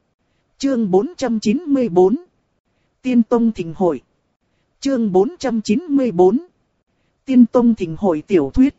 Chương bốn trăm chín mươi bốn. Tiên Tông Thịnh Hội. Chương bốn trăm chín mươi bốn. Tiên Tông Thịnh Hội tiểu thuyết.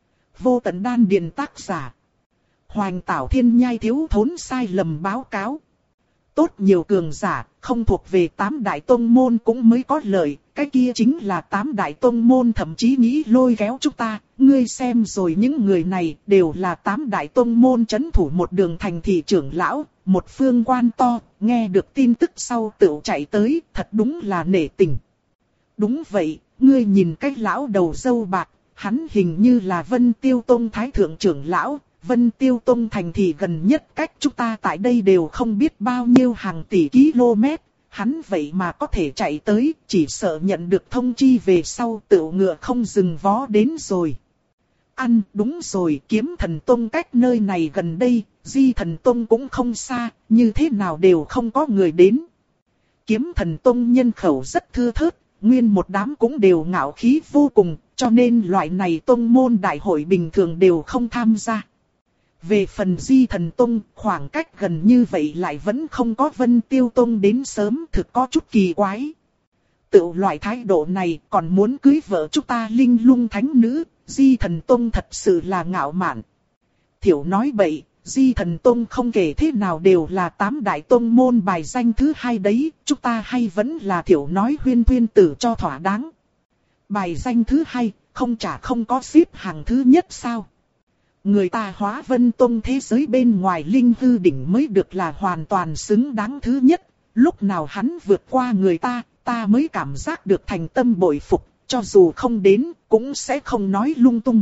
Vô tận đan điền tác giả. Hoành Tảo Thiên Nhai thiếu thốn sai lầm báo cáo. Tốt nhiều cường giả, không thuộc về tám đại tông môn cũng mới có lợi, cái kia chính là tám đại tông môn thậm chí nghĩ lôi kéo chúng ta, ngươi xem rồi những người này đều là tám đại tông môn chấn thủ một đường thành thị trưởng lão, một phương quan to, nghe được tin tức sau tự chạy tới, thật đúng là nể tình. Đúng vậy, ngươi nhìn cái lão đầu râu bạc, hắn hình như là Vân Tiêu Tông Thái Thượng trưởng lão. Vân Tiêu Tông thành thị gần nhất cách chúng ta tại đây đều không biết bao nhiêu hàng tỷ km, hắn vậy mà có thể chạy tới, chỉ sợ nhận được thông chi về sau tự ngựa không dừng vó đến rồi. Ăn, đúng rồi, Kiếm Thần Tông cách nơi này gần đây, Di Thần Tông cũng không xa, như thế nào đều không có người đến. Kiếm Thần Tông nhân khẩu rất thưa thớt, nguyên một đám cũng đều ngạo khí vô cùng, cho nên loại này tông môn đại hội bình thường đều không tham gia. Về phần Di Thần Tông, khoảng cách gần như vậy lại vẫn không có Vân Tiêu Tông đến sớm, thực có chút kỳ quái. Tự loại thái độ này còn muốn cưới vợ chúng ta Linh Lung thánh nữ, Di Thần Tông thật sự là ngạo mạn. Thiểu nói bậy, Di Thần Tông không kể thế nào đều là tám đại tông môn bài danh thứ hai đấy, chúng ta hay vẫn là thiểu nói huyên huyên tử cho thỏa đáng. Bài danh thứ hai, không chả không có xếp hàng thứ nhất sao? Người ta Hóa Vân Tông thế giới bên ngoài Linh Hư Đỉnh mới được là hoàn toàn xứng đáng thứ nhất, lúc nào hắn vượt qua người ta, ta mới cảm giác được thành tâm bội phục, cho dù không đến, cũng sẽ không nói lung tung.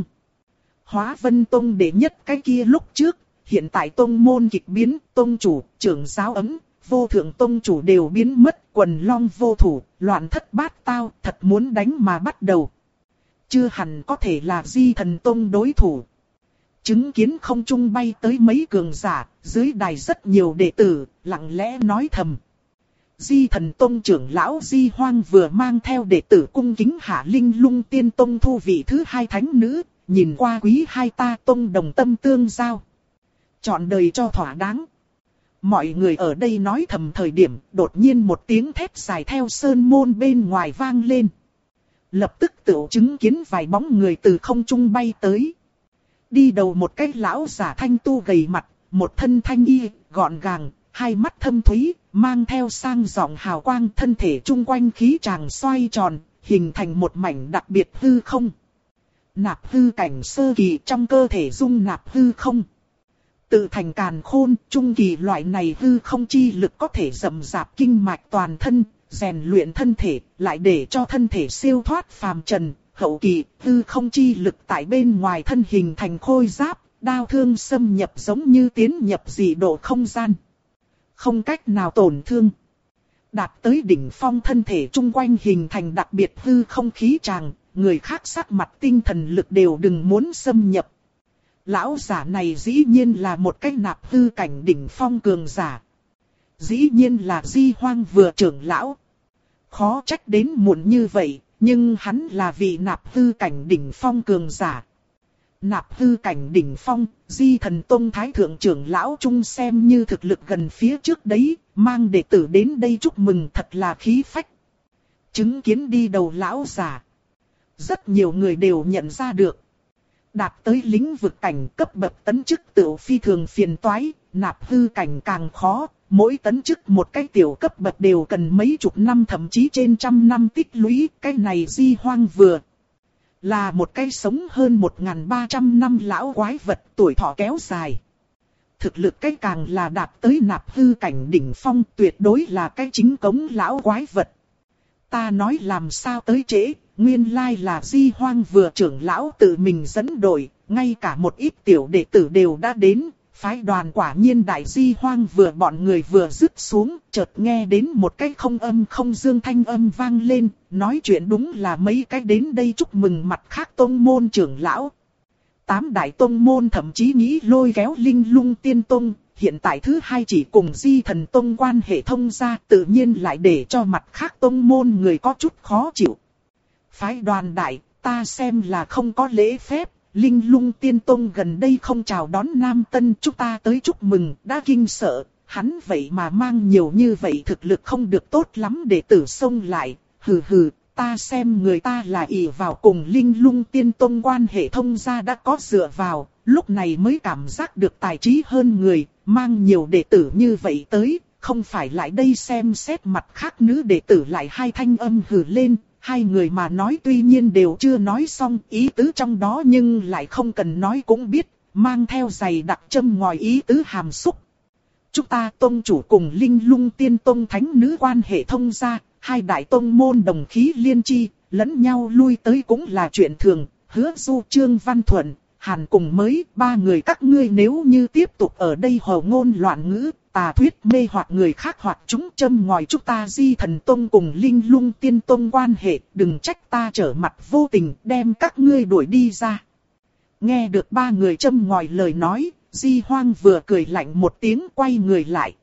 Hóa Vân Tông đệ nhất cái kia lúc trước, hiện tại tông môn kịch biến, tông chủ, trưởng giáo ấm, vô thượng tông chủ đều biến mất, quần long vô thủ, loạn thất bát tao, thật muốn đánh mà bắt đầu. Chưa hẳn có thể là Di Thần Tông đối thủ. Chứng kiến không trung bay tới mấy cường giả, dưới đài rất nhiều đệ tử, lặng lẽ nói thầm. Di Thần Tông trưởng lão Di Hoang vừa mang theo đệ tử cung kính hạ Linh Lung Tiên Tông thu vị thứ hai thánh nữ, nhìn qua quý hai ta tông đồng tâm tương giao. Chọn đời cho thỏa đáng. Mọi người ở đây nói thầm thời điểm, đột nhiên một tiếng thét dài theo sơn môn bên ngoài vang lên. Lập tức tự chứng kiến vài bóng người từ không trung bay tới. Đi đầu một cái lão giả thanh tu gầy mặt, một thân thanh y, gọn gàng, hai mắt thâm thúy, mang theo sang giọng hào quang, thân thể chung quanh khí tràng xoay tròn, hình thành một mảnh đặc biệt hư không. Nạp hư cảnh sơ kỳ trong cơ thể dung nạp hư không. Tự thành càn khôn, trung kỳ loại này hư không chi lực có thể rậm rạp kinh mạch toàn thân, rèn luyện thân thể, lại để cho thân thể siêu thoát phàm trần. Hậu kỳ, hư không chi lực tại bên ngoài thân hình thành khôi giáp, đao thương xâm nhập giống như tiến nhập dị độ không gian. Không cách nào tổn thương. Đạt tới đỉnh phong thân thể chung quanh hình thành đặc biệt hư không khí tràng, người khác sắc mặt tinh thần lực đều đừng muốn xâm nhập. Lão giả này dĩ nhiên là một cái nạp hư cảnh đỉnh phong cường giả. Dĩ nhiên là Di Hoang vừa trưởng lão. Khó trách đến muộn như vậy, nhưng hắn là vị nạp hư cảnh đỉnh phong cường giả. Nạp hư cảnh đỉnh phong, Di Thần Tông Thái Thượng trưởng lão trung xem như thực lực gần phía trước đấy, mang đệ tử đến đây chúc mừng thật là khí phách. Chứng kiến đi đầu lão giả. Rất nhiều người đều nhận ra được. Đạt tới lĩnh vực cảnh cấp bậc tấn chức tự phi thường phiền toái, nạp hư cảnh càng khó, mỗi tấn chức một cái tiểu cấp bậc đều cần mấy chục năm thậm chí trên trăm năm tích lũy, cái này Di Hoang vừa. Là một cái sống hơn một nghìn ba trăm năm lão quái vật tuổi thọ kéo dài. Thực lực cái càng là đạt tới nạp hư cảnh đỉnh phong tuyệt đối là cái chính cống lão quái vật. Ta nói làm sao tới trễ, nguyên lai là Di Hoang vừa trưởng lão tự mình dẫn đội, ngay cả một ít tiểu đệ tử đều đã đến. Phái đoàn quả nhiên đại Di Hoang vừa bọn người vừa dứt xuống, chợt nghe đến một cái không âm không dương thanh âm vang lên, nói chuyện đúng là mấy cái đến đây chúc mừng mặt khác tông môn trưởng lão. Tám đại tông môn thậm chí nghĩ lôi kéo Linh Lung Tiên Tông, hiện tại thứ hai chỉ cùng Di Thần Tông quan hệ thông ra, tự nhiên lại để cho mặt khác tông môn người có chút khó chịu. Phái đoàn đại, ta xem là không có lễ phép. Linh Lung Tiên Tông gần đây không chào đón Nam Tân, chúng ta tới chúc mừng, đã kinh sợ, hắn vậy mà mang nhiều như vậy thực lực không được tốt lắm để tử xông lại, hừ hừ, ta xem người ta là ỷ vào cùng Linh Lung Tiên Tông quan hệ thông gia đã có dựa vào, lúc này mới cảm giác được tài trí hơn người, mang nhiều đệ tử như vậy tới, không phải lại đây xem xét mặt khác nữ đệ tử lại hai thanh âm hừ lên. Hai người mà nói tuy nhiên đều chưa nói xong ý tứ trong đó nhưng lại không cần nói cũng biết, mang theo dày đặc châm ngòi ý tứ hàm xúc. Chúng ta tông chủ cùng Linh Lung Tiên Tông thánh nữ quan hệ thông gia, hai đại tông môn đồng khí liên chi, lẫn nhau lui tới cũng là chuyện thường, Hứa Du Trương Văn Thuận, Hàn cùng mới, ba người các ngươi nếu như tiếp tục ở đây hồ ngôn loạn ngữ, tà thuyết mê hoặc người khác hoặc chúng châm ngòi chúng ta Di Thần Tông cùng Linh Lung Tiên Tông quan hệ, đừng trách ta trở mặt vô tình đem các ngươi đuổi đi ra. Nghe được ba người châm ngòi lời nói, Di Hoang vừa cười lạnh một tiếng quay người lại.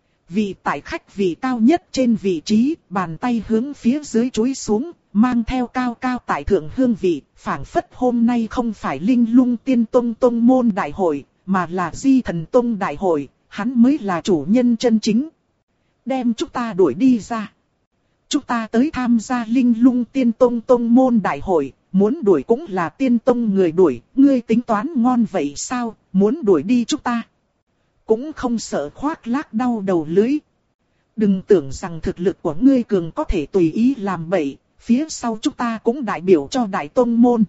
Vị tại khách vị cao nhất trên vị trí, bàn tay hướng phía dưới chúi xuống, mang theo cao cao tại thượng hương vị, phảng phất hôm nay không phải Linh Lung Tiên Tông Tông môn đại hội, mà là Di Thần Tông đại hội. Hắn mới là chủ nhân chân chính. Đem chúng ta đuổi đi ra. chúng ta tới tham gia Linh Lung Tiên Tông Tông môn đại hội, muốn đuổi cũng là Tiên Tông người đuổi, ngươi tính toán ngon vậy sao, muốn đuổi đi chúng ta. Cũng không sợ khoác lác đau đầu lưới. Đừng tưởng rằng thực lực của ngươi cường có thể tùy ý làm bậy, phía sau chúng ta cũng đại biểu cho Đại Tông môn.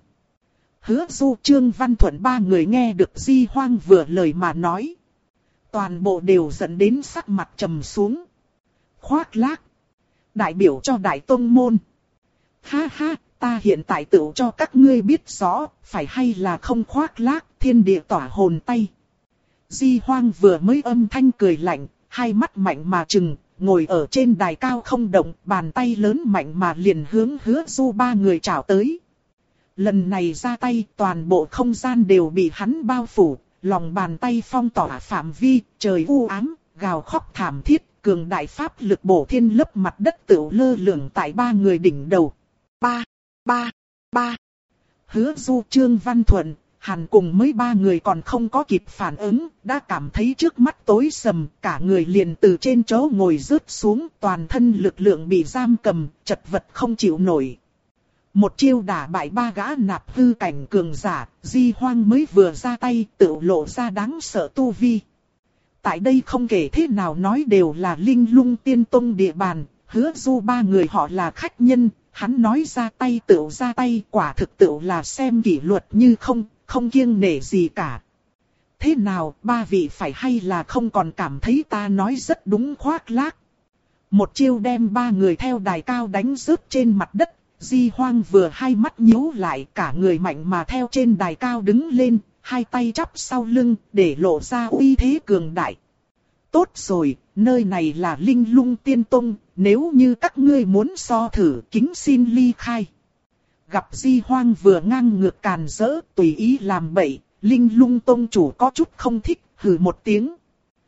Hứa Du, Trương Văn Thuận ba người nghe được Di Hoang vừa lời mà nói. Toàn bộ đều dẫn đến sắc mặt trầm xuống. Khoác lác. Đại biểu cho Đại Tông môn. Ha ha, ta hiện tại tự cho các ngươi biết rõ, phải hay là không khoác lác, thiên địa tỏa hồn tay. Di Hoang vừa mới âm thanh cười lạnh, hai mắt mạnh mà trừng, ngồi ở trên đài cao không động, bàn tay lớn mạnh mà liền hướng Hứa Du ba người chào tới. Lần này ra tay, toàn bộ không gian đều bị hắn bao phủ, lòng bàn tay phong tỏa phạm vi, trời u ám, gào khóc thảm thiết, cường đại pháp lực bổ thiên lấp mặt đất tựu lơ lửng tại ba người đỉnh đầu. Ba, ba, ba. Hứa Du, Trương Văn Thuận, Hàn cùng mấy ba người còn không có kịp phản ứng, đã cảm thấy trước mắt tối sầm, cả người liền từ trên chỗ ngồi rớt xuống, toàn thân lực lượng bị giam cầm, chật vật không chịu nổi. Một chiêu đả bại ba gã nạp hư cảnh cường giả, Di Hoang mới vừa ra tay tự lộ ra đáng sợ tu vi. Tại đây không kể thế nào nói đều là Linh Lung Tiên Tông địa bàn, Hứa Du ba người họ là khách nhân, hắn nói ra tay tự ra tay, quả thực tự là xem kỷ luật như không, không kiêng nể gì cả. Thế nào, ba vị phải hay là không còn cảm thấy ta nói rất đúng khoác lác. Một chiêu đem ba người theo đài cao đánh rớt trên mặt đất. Di Hoang vừa hai mắt nhíu lại, cả người mạnh mà theo trên đài cao đứng lên, hai tay chắp sau lưng, để lộ ra uy thế cường đại. Tốt rồi, nơi này là Linh Lung Tiên Tông, nếu như các ngươi muốn so thử, kính xin ly khai. Gặp Di Hoang vừa ngang ngược càn rỡ, tùy ý làm bậy, Linh Lung Tông chủ có chút không thích, hừ một tiếng.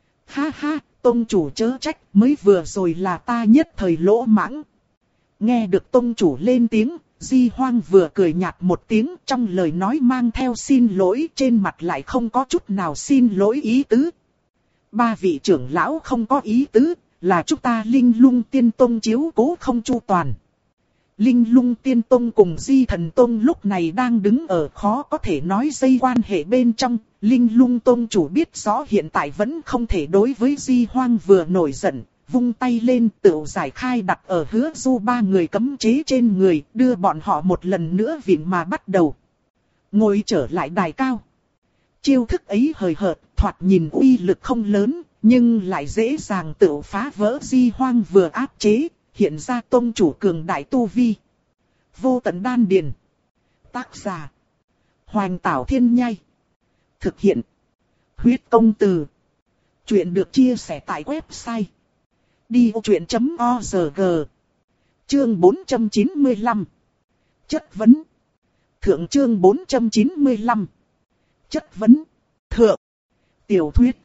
Ha ha, Tông chủ chớ trách, mới vừa rồi là ta nhất thời lỗ mãng. Nghe được Tông chủ lên tiếng, Di Hoang vừa cười nhạt một tiếng, trong lời nói mang theo xin lỗi, trên mặt lại không có chút nào xin lỗi ý tứ. Ba vị trưởng lão không có ý tứ, là chúng ta Linh Lung Tiên Tông chiếu cố không chu toàn. Linh Lung Tiên Tông cùng Di Thần Tông lúc này đang đứng ở khó có thể nói dây quan hệ bên trong. Linh Lung Tông chủ biết rõ hiện tại vẫn không thể đối với Di Hoang vừa nổi giận, vung tay lên tự giải khai đặt ở Hứa Du ba người cấm chế trên người, đưa bọn họ một lần nữa vịn mà bắt đầu. Ngồi trở lại đài cao. Chiêu thức ấy hời hợt, thoạt nhìn uy lực không lớn, nhưng lại dễ dàng tự phá vỡ Di Hoang vừa áp chế, hiện ra tông chủ cường đại tu vi. Vô tận đan điền. Tác giả: Hoành Tảo Thiên Nhai. Thực hiện: Huyết Công Từ. Chuyện được chia sẻ tại website đi ô chuyện chấm o rờ giê. Chương bốn trăm chín mươi lăm. Chất vấn. Thượng chương bốn trăm chín mươi lăm. Chất vấn. Thượng. Tiểu thuyết.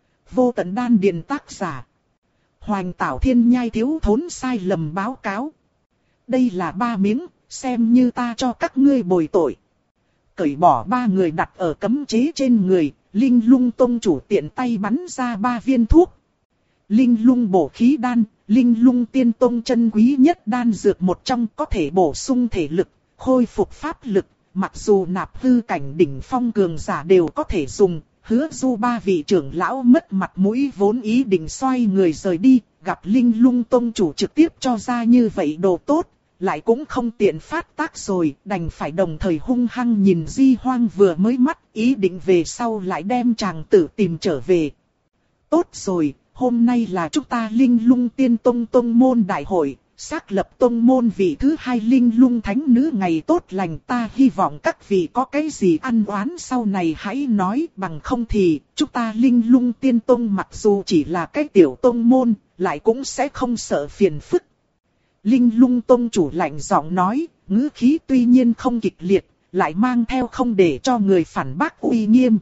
Vô tận đan điền. Tác giả: Hoành Tảo Thiên Nhai. Thiếu thốn sai lầm báo cáo. Đây là ba miếng, xem như ta cho các ngươi bồi tội. Cởi bỏ ba người đặt ở cấm chế trên người, Linh Lung Tông chủ tiện tay bắn ra ba viên thuốc. Linh Lung bổ khí đan, Linh Lung Tiên Tông chân quý nhất đan dược một trong, có thể bổ sung thể lực, khôi phục pháp lực, mặc dù nạp hư cảnh đỉnh phong cường giả đều có thể dùng. Hứa Du ba vị trưởng lão mất mặt mũi vốn ý định xoay người rời đi, gặp Linh Lung Tông chủ trực tiếp cho ra như vậy đồ tốt, lại cũng không tiện phát tác rồi, đành phải đồng thời hung hăng nhìn Di Hoang vừa mới mắt, ý định về sau lại đem chàng tử tìm trở về. Tốt rồi, hôm nay là chúng ta Linh Lung Tiên Tông Tông môn đại hội, xác lập tông môn vị thứ hai Linh Lung Thánh Nữ ngày tốt lành, ta hy vọng các vị có cái gì ăn oán sau này hãy nói, bằng không thì chúng ta Linh Lung Tiên Tông mặc dù chỉ là cái tiểu tông môn, lại cũng sẽ không sợ phiền phức. Linh Lung Tông chủ lạnh giọng nói, ngữ khí tuy nhiên không kịch liệt, lại mang theo không để cho người phản bác uy nghiêm.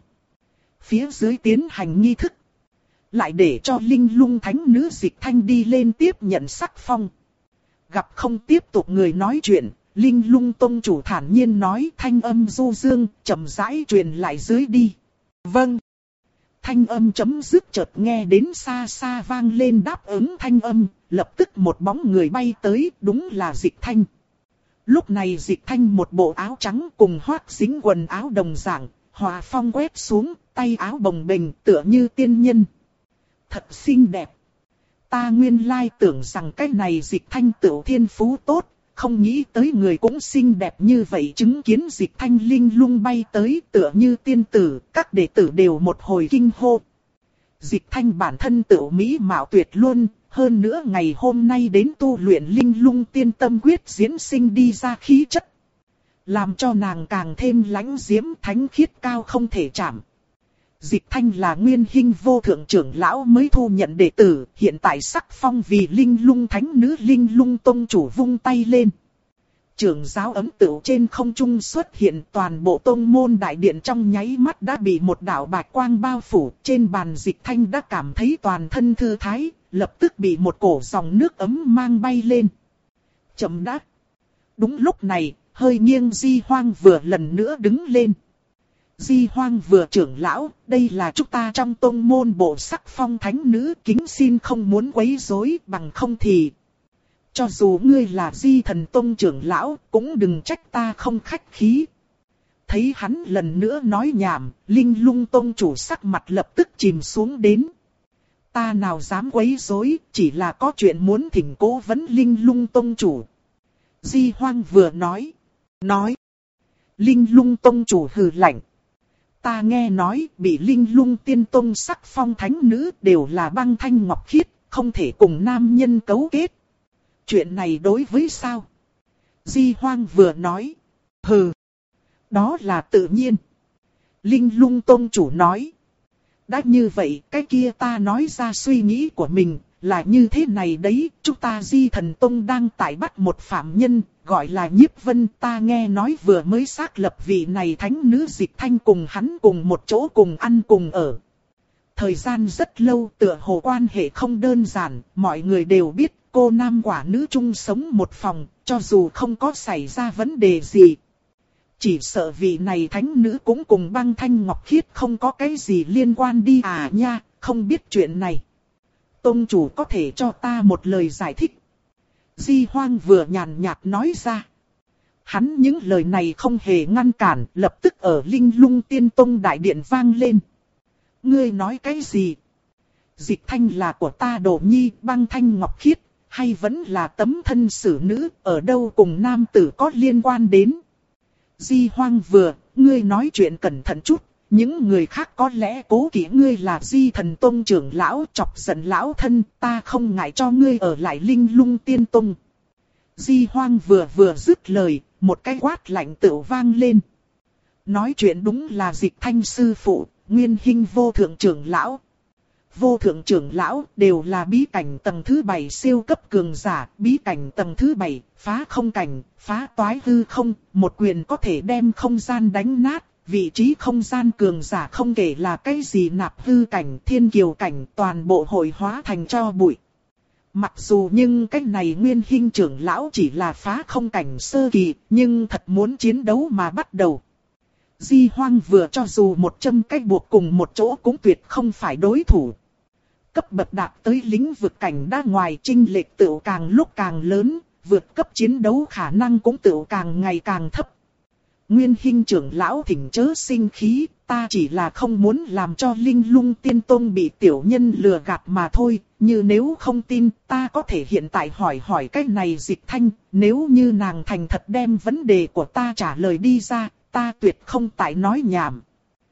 Phía dưới tiến hành nghi thức, lại để cho Linh Lung Thánh Nữ Dịch Thanh đi lên tiếp nhận sắc phong. Gặp không tiếp tục người nói chuyện, Linh Lung Tông chủ thản nhiên nói, thanh âm du dương, chậm rãi truyền lại dưới đi. Vâng. Thanh âm chấm dứt chợt nghe đến xa xa vang lên đáp ứng thanh âm, lập tức một bóng người bay tới, đúng là Dịch Thanh. Lúc này Dịch Thanh một bộ áo trắng cùng Hoắc Dính quần áo đồng dạng, hòa phong quét xuống, tay áo bồng bềnh tựa như tiên nhân. Thật xinh đẹp. Ta nguyên lai tưởng rằng cái này Dịch Thanh tựu thiên phú tốt, không nghĩ tới người cũng xinh đẹp như vậy. Chứng kiến Dịch Thanh linh lung bay tới tựa như tiên tử, các đệ tử đều một hồi kinh hô. Dịch Thanh bản thân tựu mỹ mạo tuyệt luôn, hơn nữa ngày hôm nay đến tu luyện linh lung tiên tâm quyết diễn sinh đi ra khí chất, làm cho nàng càng thêm lãnh diễm thánh khiết cao không thể chạm. Dịch Thanh là Nguyên Hinh vô thượng trưởng lão mới thu nhận đệ tử, hiện tại sắc phong vì linh lung thánh nữ linh lung tông chủ vung tay lên. Trưởng giáo ấm tửu trên không trung xuất hiện, toàn bộ tông môn đại điện trong nháy mắt đã bị một đạo bạch quang bao phủ. Trên bàn Dịch Thanh đã cảm thấy toàn thân thư thái, lập tức bị một cổ dòng nước ấm mang bay lên. Chậm đã. Đúng lúc này, hơi nghiêng Di Hoang vừa lần nữa đứng lên. Di Hoang vừa trưởng lão, đây là chúng ta trong tông môn bộ sắc phong thánh nữ, kính xin không muốn quấy rối, bằng không thì... Cho dù ngươi là Di Thần Tông trưởng lão, cũng đừng trách ta không khách khí. Thấy hắn lần nữa nói nhảm, Linh Lung Tông chủ sắc mặt lập tức chìm xuống đến. Ta nào dám quấy rối, chỉ là có chuyện muốn thỉnh cố vấn Linh Lung Tông chủ. Di Hoang vừa nói. Nói. Linh Lung Tông chủ hừ lạnh. Ta nghe nói bị Linh Lung Tiên Tông sắc phong thánh nữ đều là băng thanh ngọc khiết, không thể cùng nam nhân cấu kết. Chuyện này đối với sao? Di Hoang vừa nói. Hừ. Đó là tự nhiên. Linh Lung Tông chủ nói. Đã như vậy, cái kia ta nói ra suy nghĩ của mình, là như thế này đấy. Chúng ta Di Thần Tông đang tại bắt một phạm nhân, gọi là Nhiếp Vân. Ta nghe nói vừa mới xác lập vị này thánh nữ Dịch Thanh cùng hắn cùng một chỗ cùng ăn cùng ở. Thời gian rất lâu, tựa hồ quan hệ không đơn giản, mọi người đều biết. Cô nam quả nữ chung sống một phòng, cho dù không có xảy ra vấn đề gì. Chỉ sợ vị này thánh nữ cũng cùng băng thanh ngọc khiết không có cái gì liên quan đi à nha, không biết chuyện này. Tông chủ có thể cho ta một lời giải thích. Di Hoang vừa nhàn nhạt nói ra. Hắn những lời này không hề ngăn cản, lập tức ở Linh Lung Tiên Tông đại điện vang lên. Ngươi nói cái gì? Dịch Thanh là của ta đồ nhi, băng thanh ngọc khiết. Hay vẫn là tấm thân xử nữ, ở đâu cùng nam tử có liên quan đến? Di Hoang vừa, ngươi nói chuyện cẩn thận chút, những người khác có lẽ cố kỵ ngươi là Di Thần Tông trưởng lão, chọc giận lão thân, ta không ngại cho ngươi ở lại Linh Lung Tiên Tông. Di Hoang vừa vừa dứt lời, một cái quát lạnh tựu vang lên. Nói chuyện đúng là Dịch Thanh sư phụ, Nguyên Hinh vô thượng trưởng lão. Vô thượng trưởng lão đều là bí cảnh tầng thứ bảy siêu cấp cường giả, bí cảnh tầng thứ bảy, phá không cảnh, phá toái hư không, một quyền có thể đem không gian đánh nát, vị trí không gian cường giả không kể là cái gì nạp hư cảnh, thiên kiều cảnh, toàn bộ hội hóa thành tro bụi. Mặc dù nhưng cái này Nguyên Hinh trưởng lão chỉ là phá không cảnh sơ kỳ, nhưng thật muốn chiến đấu mà bắt đầu. Di Hoang vừa cho dù một châm cách buộc cùng một chỗ cũng tuyệt không phải đối thủ. Cấp bậc đạt tới lĩnh vực cảnh đã ngoài chênh lệch tựu càng lúc càng lớn, vượt cấp chiến đấu khả năng cũng tựu càng ngày càng thấp. Nguyên Hinh trưởng lão thỉnh chớ sinh khí, ta chỉ là không muốn làm cho Linh Lung Tiên Tông bị tiểu nhân lừa gạt mà thôi, như nếu không tin ta có thể hiện tại hỏi hỏi cái này Dịch Thanh, nếu như nàng thành thật đem vấn đề của ta trả lời đi ra, ta tuyệt không tại nói nhảm.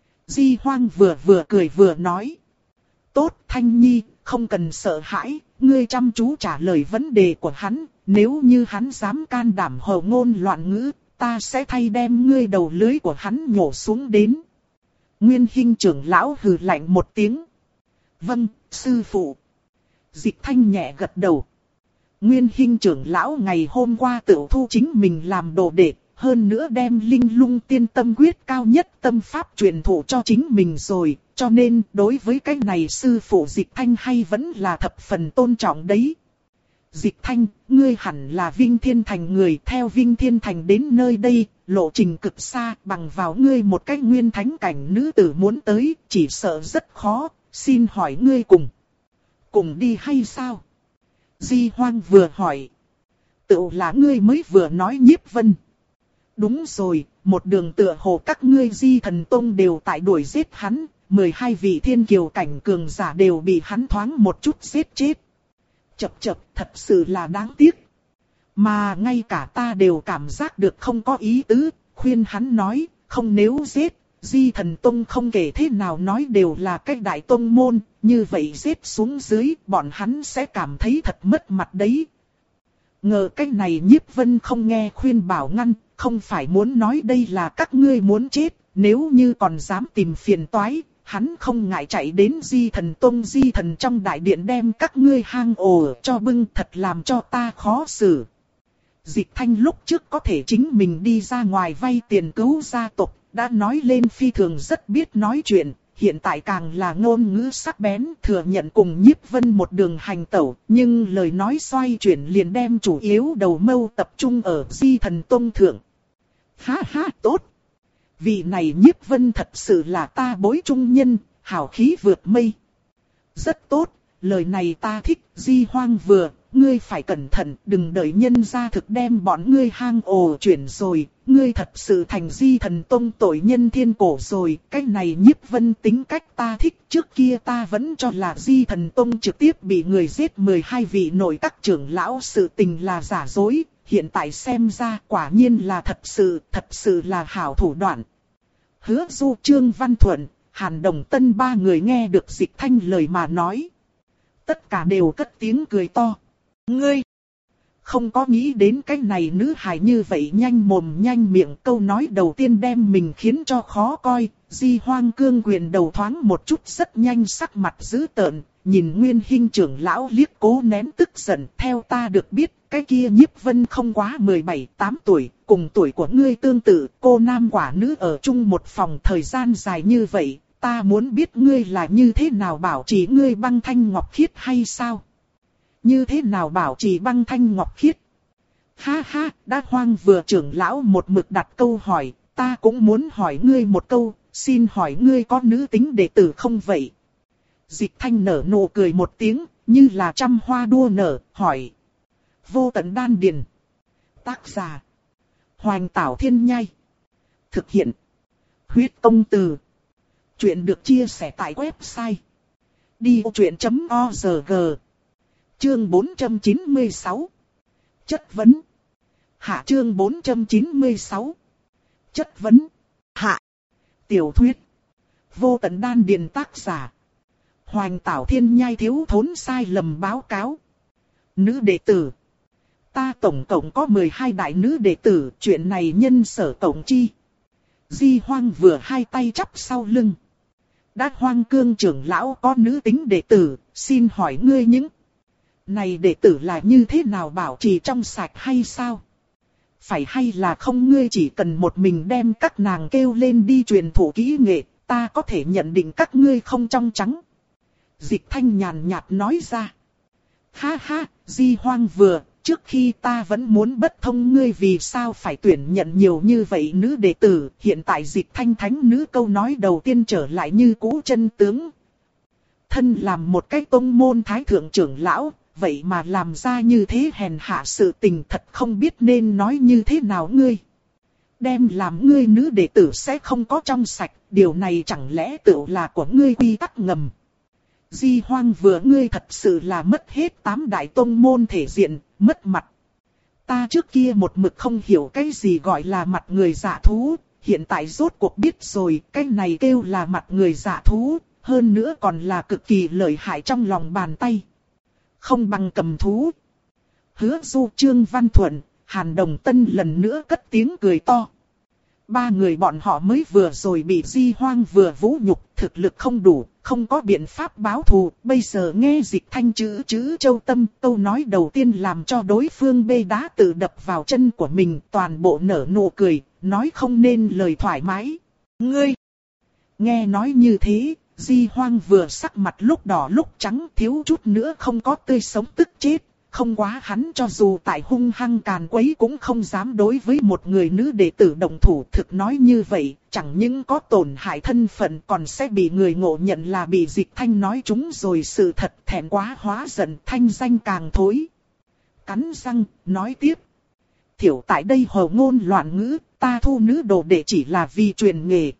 Di Hoang vừa vừa cười vừa nói. Tốt Thanh Nhi, không cần sợ hãi, ngươi chăm chú trả lời vấn đề của hắn, nếu như hắn dám can đảm hồ ngôn loạn ngữ, ta sẽ thay đem ngươi đầu lưới của hắn nhổ xuống đến. Nguyên Hinh trưởng lão hừ lạnh một tiếng. Vâng, sư phụ. Dịch Thanh nhẹ gật đầu. Nguyên Hinh trưởng lão ngày hôm qua tự thu chính mình làm đồ đệ, hơn nữa đem Linh Lung Tiên Tâm quyết cao nhất tâm pháp truyền thụ cho chính mình rồi, cho nên đối với cái này sư phụ Dịch Thanh hay vẫn là thập phần tôn trọng đấy. Dịch Thanh, ngươi hẳn là Vinh Thiên Thành người, theo Vinh Thiên Thành đến nơi đây, lộ trình cực xa, bằng vào ngươi một cái nguyên thánh cảnh nữ tử muốn tới, chỉ sợ rất khó, xin hỏi ngươi cùng. Cùng đi hay sao? Di Hoang vừa hỏi. Tựu là ngươi mới vừa nói Nhiếp Vân. Đúng rồi, một đường tựa hồ các ngươi Di Thần Tông đều tại đuổi giết hắn, mười hai vị thiên kiều cảnh cường giả đều bị hắn thoáng một chút giết chết. Chập chập, thật sự là đáng tiếc. Mà ngay cả ta đều cảm giác được không có ý tứ, khuyên hắn nói, không nếu giết, Di Thần Tông không kể thế nào nói đều là cái đại tông môn, như vậy giết xuống dưới, bọn hắn sẽ cảm thấy thật mất mặt đấy. Ngờ cái này Nhiếp Vân không nghe khuyên bảo ngăn, không phải muốn nói đây là các ngươi muốn chết, nếu như còn dám tìm phiền toái, hắn không ngại chạy đến Di Thần Tông Di Thần trong đại điện đem các ngươi hang ổ cho bưng, thật làm cho ta khó xử. Dịch Thanh lúc trước có thể chính mình đi ra ngoài vay tiền cứu gia tộc, đã nói lên phi thường rất biết nói chuyện, hiện tại càng là ngôn ngữ sắc bén, thừa nhận cùng Nhiếp Vân một đường hành tẩu, nhưng lời nói xoay chuyển liền đem chủ yếu đầu mâu tập trung ở Di Thần Tông thượng. Ha ha, tốt! Vị này Nhiếp Vân thật sự là ta bối trung nhân, hào khí vượt mây. Rất tốt, lời này ta thích. Di Hoang vừa, ngươi phải cẩn thận, đừng đợi nhân gia thực đem bọn ngươi hang ổ chuyển rồi, ngươi thật sự thành Di Thần Tông tội nhân thiên cổ rồi. Cái này Nhiếp Vân tính cách ta thích, trước kia ta vẫn cho là Di Thần Tông trực tiếp bị người giết mười hai vị nội các trưởng lão, sự tình là giả dối. Hiện tại xem ra quả nhiên là thật sự, thật sự là hảo thủ đoạn. Hứa Du, Trương Văn Thuận, Hàn Đồng Tân ba người nghe được Dịch Thanh lời mà nói. Tất cả đều cất tiếng cười to. Ngươi! Không có nghĩ đến cái này nữ hài như vậy nhanh mồm nhanh miệng, câu nói đầu tiên đem mình khiến cho khó coi. Di Hoang cương quyền đầu thoáng một chút rất nhanh sắc mặt dữ tợn, nhìn Nguyên Hinh trưởng lão liếc cố nén tức giận. Theo ta được biết, cái kia Nhiếp Vân không quá mười bảy tám tuổi, cùng tuổi của ngươi tương tự, cô nam quả nữ ở chung một phòng thời gian dài như vậy, ta muốn biết ngươi là như thế nào bảo trì ngươi băng thanh ngọc khiết hay sao? Như thế nào bảo trì băng thanh ngọc khiết? Ha ha, đã Hoang vừa trưởng lão một mực đặt câu hỏi, ta cũng muốn hỏi ngươi một câu, xin hỏi ngươi có nữ tính đệ tử không vậy? Dịch Thanh nở nụ cười một tiếng, như là trăm hoa đua nở, hỏi. Vô Tận Đan Điền. Tác giả. Hoành Tảo Thiên Nhai. Thực hiện. Huyết Công Từ. Chuyện được chia sẻ tại website đi ô chuyện chấm org. Chương bốn trăm chín mươi sáu. Chất vấn. Hạ chương bốn trăm chín mươi sáu. Chất vấn. Hạ. Tiểu thuyết. Vô Tận Đan Điền, tác giả. Hoành Tảo Thiên Nhai thiếu thốn sai lầm báo cáo. Nữ đệ tử. Ta tổng cộng có mười hai đại nữ đệ tử, chuyện này nhân sở tổng chi. Di Hoang vừa hai tay chắp sau lưng. Đã Hoang cương trưởng lão có nữ tính đệ tử, xin hỏi ngươi những này đệ tử là như thế nào bảo trì trong sạch hay sao? Phải hay là không, ngươi chỉ cần một mình đem các nàng kêu lên đi truyền thụ kỹ nghệ, ta có thể nhận định các ngươi không trong trắng. Dịch Thanh nhàn nhạt nói ra. Ha ha, Di Hoang vừa, trước khi ta vẫn muốn bất thông ngươi vì sao phải tuyển nhận nhiều như vậy nữ đệ tử, hiện tại Dịch Thanh thánh nữ câu nói đầu tiên trở lại như cũ chân tướng. Thân làm một cái tông môn thái thượng trưởng lão, vậy mà làm ra như thế hèn hạ sự tình, thật không biết nên nói như thế nào ngươi. Đem làm ngươi nữ đệ tử sẽ không có trong sạch, điều này chẳng lẽ tự là của ngươi quy tắc ngầm. Di Hoang vừa, ngươi thật sự là mất hết tám đại tông môn thể diện, mất mặt. Ta trước kia một mực không hiểu cái gì gọi là mặt người dạ thú, hiện tại rốt cuộc biết rồi, cái này kêu là mặt người dạ thú, hơn nữa còn là cực kỳ lợi hại trong lòng bàn tay. Không bằng cầm thú. Hứa Du, Trương Văn Thuận, Hàn Đồng Tân lần nữa cất tiếng cười to. Ba người bọn họ mới vừa rồi bị Di Hoang vừa vũ nhục, thực lực không đủ, không có biện pháp báo thù. Bây giờ nghe Dịch Thanh chữ chữ châu tâm, câu nói đầu tiên làm cho đối phương bê đá tự đập vào chân của mình, toàn bộ nở nụ cười, nói không nên lời thoải mái. Ngươi! Nghe nói như thế, Di Hoang vừa sắc mặt lúc đỏ lúc trắng, thiếu chút nữa không có tươi sống tức chết. không quá hắn cho dù tại hung hăng càn quấy cũng không dám đối với một người nữ đệ tử động thủ. Thực nói như vậy, chẳng những có tổn hại thân phận còn sẽ bị người ngộ nhận là bị Dịch Thanh nói trúng rồi sự thật, thẹn quá hóa giận, thanh danh càng thối. Cắn răng, nói tiếp. Thiểu tại đây hồ ngôn loạn ngữ, ta thu nữ đồ đệ chỉ là vì truyền nghề.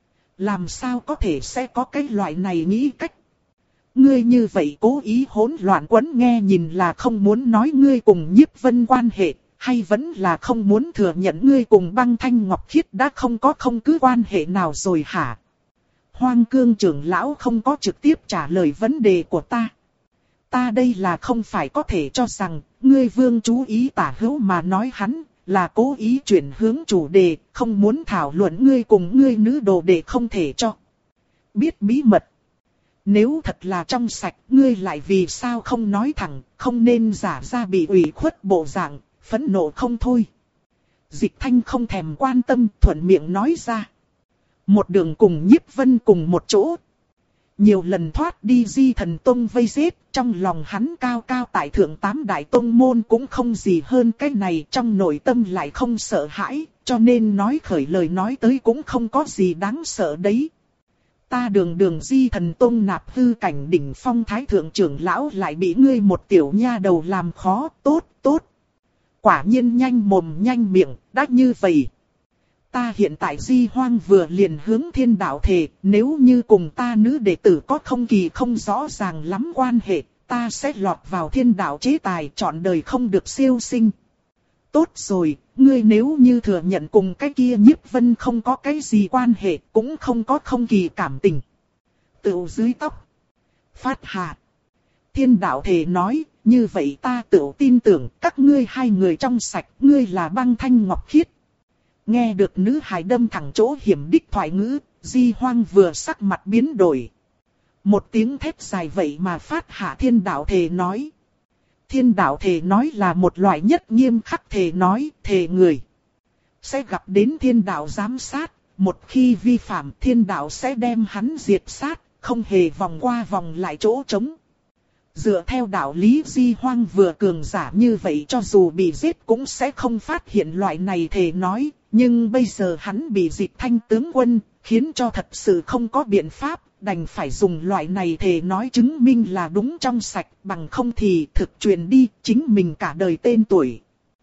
Làm sao có thể sẽ có cái loại này nghĩ cách? Ngươi như vậy cố ý hỗn loạn quấn nghe nhìn là không muốn nói ngươi cùng Nhiếp Vân quan hệ, hay vẫn là không muốn thừa nhận ngươi cùng Băng Thanh Ngọc Khiết đã không có không cứ quan hệ nào rồi hả? Hoang Cương trưởng lão không có trực tiếp trả lời vấn đề của ta. Ta đây là không phải có thể cho rằng, ngươi Vương chú ý tả hữu mà nói hắn, là cố ý chuyển hướng chủ đề, không muốn thảo luận ngươi cùng ngươi nữ đồ đệ không thể cho biết bí mật. Nếu thật là trong sạch, ngươi lại vì sao không nói thẳng, không nên giả ra bị ủy khuất bộ dạng, phẫn nộ không thôi. Dịch Thanh không thèm quan tâm, thuận miệng nói ra. Một đường cùng Nhiếp Vân cùng một chỗ. Nhiều lần thoát đi Di Thần Tông vây giết, trong lòng hắn cao cao tại thượng tám đại tông môn cũng không gì hơn cái này, trong nội tâm lại không sợ hãi, cho nên nói khởi lời nói tới cũng không có gì đáng sợ đấy. Ta đường đường Di Thần Tông nạp hư cảnh đỉnh phong thái thượng trưởng lão lại bị ngươi một tiểu nha đầu làm khó, tốt, tốt. Quả nhiên nhanh mồm nhanh miệng, đã như vậy. Ta hiện tại Di Hoang vừa liền hướng thiên đạo thề, nếu như cùng ta nữ đệ tử có không kỳ không rõ ràng lắm quan hệ, ta sẽ lọt vào thiên đạo chế tài, trọn đời không được siêu sinh. Tốt rồi, ngươi nếu như thừa nhận cùng cái kia Nhiếp Vân không có cái gì quan hệ, cũng không có không kỳ cảm tình. Tựu dưới tóc. Phát hạ. Thiên đạo thề nói, như vậy ta tựu tin tưởng các ngươi hai người trong sạch, ngươi là Băng Thanh Ngọc Khiết. Nghe được nữ hài đâm thẳng chỗ hiểm đích thoại ngữ, Di Hoang vừa sắc mặt biến đổi. Một tiếng thét dài vậy mà phát hạ thiên đạo thề nói. Thiên đạo thề nói là một loại nhất nghiêm khắc thề nói, thề người sẽ gặp đến thiên đạo giám sát, một khi vi phạm thiên đạo sẽ đem hắn diệt sát, không hề vòng qua vòng lại chỗ trống. Dựa theo đạo lý Di Hoang vừa cường giả như vậy cho dù bị giết cũng sẽ không phát hiện loại này thề nói, nhưng bây giờ hắn bị Dịch Thanh tướng quân, khiến cho thật sự không có biện pháp, đành phải dùng loại này thề nói chứng minh là đúng trong sạch, bằng không thì thực truyền đi, chính mình cả đời tên tuổi.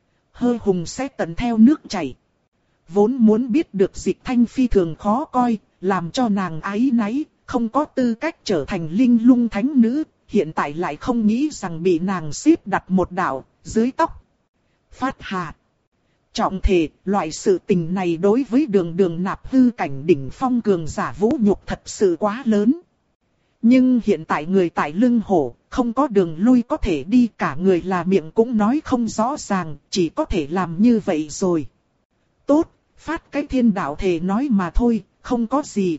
Hơ hùng sẽ tận theo nước chảy. Vốn muốn biết được Dịch Thanh phi thường khó coi, làm cho nàng áy náy, không có tư cách trở thành linh lung thánh nữ, hiện tại lại không nghĩ rằng bị nàng xếp đặt một đạo, dưới tóc. Phát hạ. Trọng thể, loại sự tình này đối với đường đường nạp hư cảnh đỉnh phong cường giả vũ nhục thật sự quá lớn. Nhưng hiện tại người tại lưng hổ, không có đường lui có thể đi, cả người là miệng cũng nói không rõ ràng, chỉ có thể làm như vậy rồi. Tốt, phát cái thiên đạo thề nói mà thôi, không có gì.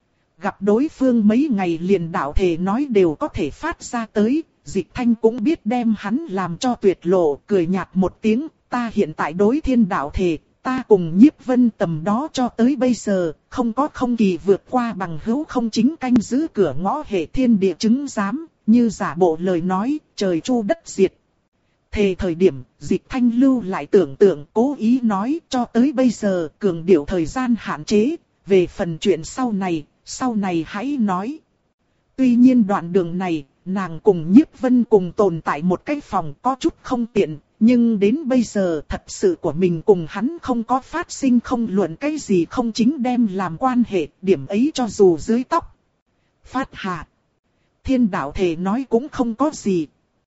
Gặp đối phương mấy ngày liền đạo thề nói đều có thể phát ra tới, Dịch Thanh cũng biết đem hắn làm cho tuyệt lộ, cười nhạt một tiếng. Ta hiện tại đối thiên đạo thề, ta cùng Nhiếp Vân tầm đó cho tới bây giờ, không có không kỳ vượt qua bằng hữu không chính canh giữ cửa ngõ hệ thiên địa chứng giám, như giả bộ lời nói, trời chu đất diệt. Thề thời điểm, Dịch Thanh lưu lại tưởng tượng, cố ý nói cho tới bây giờ, cường điệu thời gian hạn chế, về phần chuyện sau này, sau này hãy nói. Tuy nhiên đoạn đường này, nàng cùng Nhiếp Vân cùng tồn tại một cái phòng có chút không tiện. Nhưng đến bây giờ thật sự của mình cùng hắn không có phát sinh không luận cái gì không chính đem làm quan hệ, điểm ấy cho dù dưới tóc. Phát hạ. Thiên đạo thề nói cũng không có gì.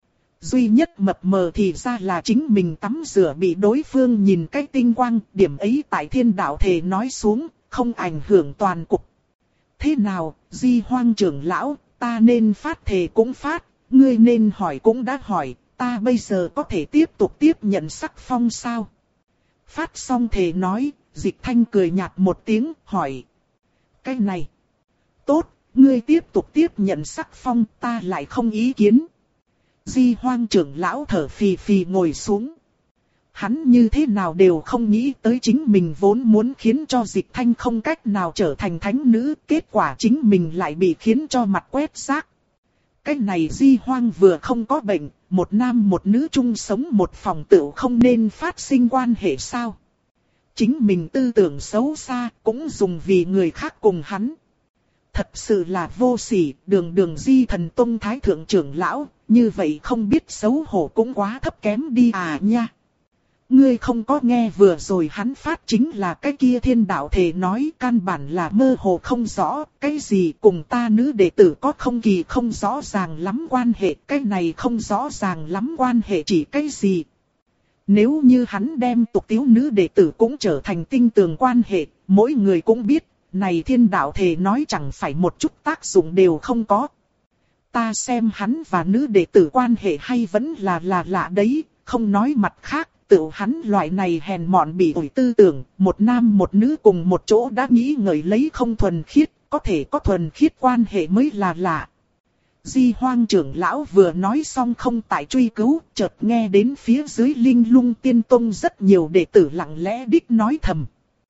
Duy nhất mập mờ thì ra là chính mình tắm rửa bị đối phương nhìn cái tinh quang, điểm ấy tại thiên đạo thề nói xuống, không ảnh hưởng toàn cục. Thế nào, Di Hoang trưởng lão, ta nên phát thề cũng phát, ngươi nên hỏi cũng đã hỏi. Ta bây giờ có thể tiếp tục tiếp nhận sắc phong sao? Phát xong thề nói, Dịch Thanh cười nhạt một tiếng, hỏi. Cái này. Tốt, ngươi tiếp tục tiếp nhận sắc phong, ta lại không ý kiến. Di Hoang trưởng lão thở phì phì ngồi xuống. Hắn như thế nào đều không nghĩ tới chính mình vốn muốn khiến cho Dịch Thanh không cách nào trở thành thánh nữ, kết quả chính mình lại bị khiến cho mặt quét rác. Cái này Di Hoang vừa không có bệnh, một nam một nữ chung sống một phòng tựu không nên phát sinh quan hệ sao? Chính mình tư tưởng xấu xa cũng dùng vì người khác cùng hắn. Thật sự là vô sỉ, đường đường Di Thần Tông Thái Thượng trưởng lão, như vậy không biết xấu hổ cũng quá thấp kém đi à nha. Ngươi không có nghe vừa rồi hắn phát chính là cái kia thiên đạo thể nói căn bản là mơ hồ không rõ, cái gì cùng ta nữ đệ tử có không kỳ không rõ ràng lắm quan hệ, cái này không rõ ràng lắm quan hệ chỉ cái gì. Nếu như hắn đem tục tiếu nữ đệ tử cũng trở thành tinh tường quan hệ, mỗi người cũng biết, này thiên đạo thể nói chẳng phải một chút tác dụng đều không có. Ta xem hắn và nữ đệ tử quan hệ hay vẫn là là lạ đấy, không nói mặt khác. Tự hắn loại này hèn mọn bị ủi tư tưởng, một nam một nữ cùng một chỗ đã nghĩ ngợi lấy không thuần khiết, có thể có thuần khiết quan hệ mới là lạ. Di Hoang trưởng lão vừa nói xong không tại truy cứu, chợt nghe đến phía dưới Linh Lung Tiên Tông rất nhiều đệ tử lặng lẽ đích nói thầm.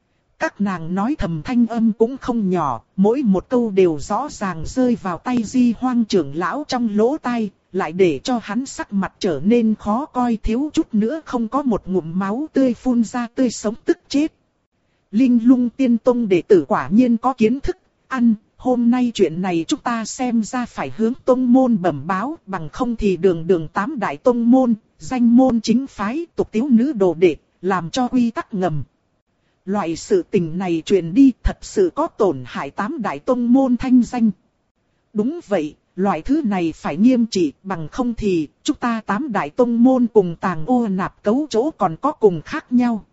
Các nàng nói thầm thanh âm cũng không nhỏ, mỗi một câu đều rõ ràng rơi vào tay Di Hoang trưởng lão trong lỗ tai. Lại để cho hắn sắc mặt trở nên khó coi thiếu chút nữa không có một ngụm máu tươi phun ra tươi sống tức chết. Linh Lung Tiên Tông đệ tử quả nhiên có kiến thức, ăn, hôm nay chuyện này chúng ta xem ra phải hướng tông môn bẩm báo, bằng không thì đường đường tám đại tông môn, danh môn chính phái, tục tiếu nữ đồ đệ, làm cho quy tắc ngầm. Loại sự tình này truyền đi thật sự có tổn hại tám đại tông môn thanh danh. Đúng vậy. Loại thứ này phải nghiêm trị, bằng không thì chúng ta tám đại tông môn cùng tàng ô nạp cấu chỗ còn có cùng khác nhau.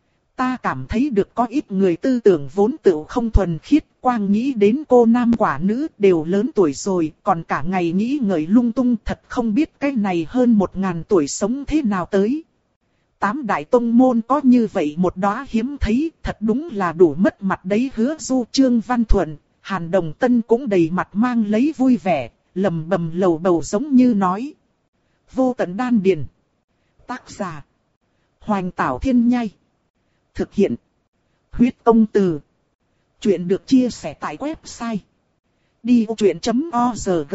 Ta cảm thấy được có ít người tư tưởng vốn tự không thuần khiết, quang nghĩ đến cô nam quả nữ đều lớn tuổi rồi, còn cả ngày nghĩ ngợi lung tung, thật không biết cái này hơn một ngàn tuổi sống thế nào tới. Tám đại tông môn có như vậy một đóa hiếm thấy, thật đúng là đủ mất mặt đấy. Hứa Du, Trương Văn Thuận, Hàn Đồng Tân cũng đầy mặt mang lấy vui vẻ, lầm bầm lầu bầu giống như nói. Vô Tận Đan Điền. Tác giả: Hoành Tảo Thiên Nhai. Thực hiện: Huyết Công Từ. Chuyện được chia sẻ tại website đi ô truyện chấm org.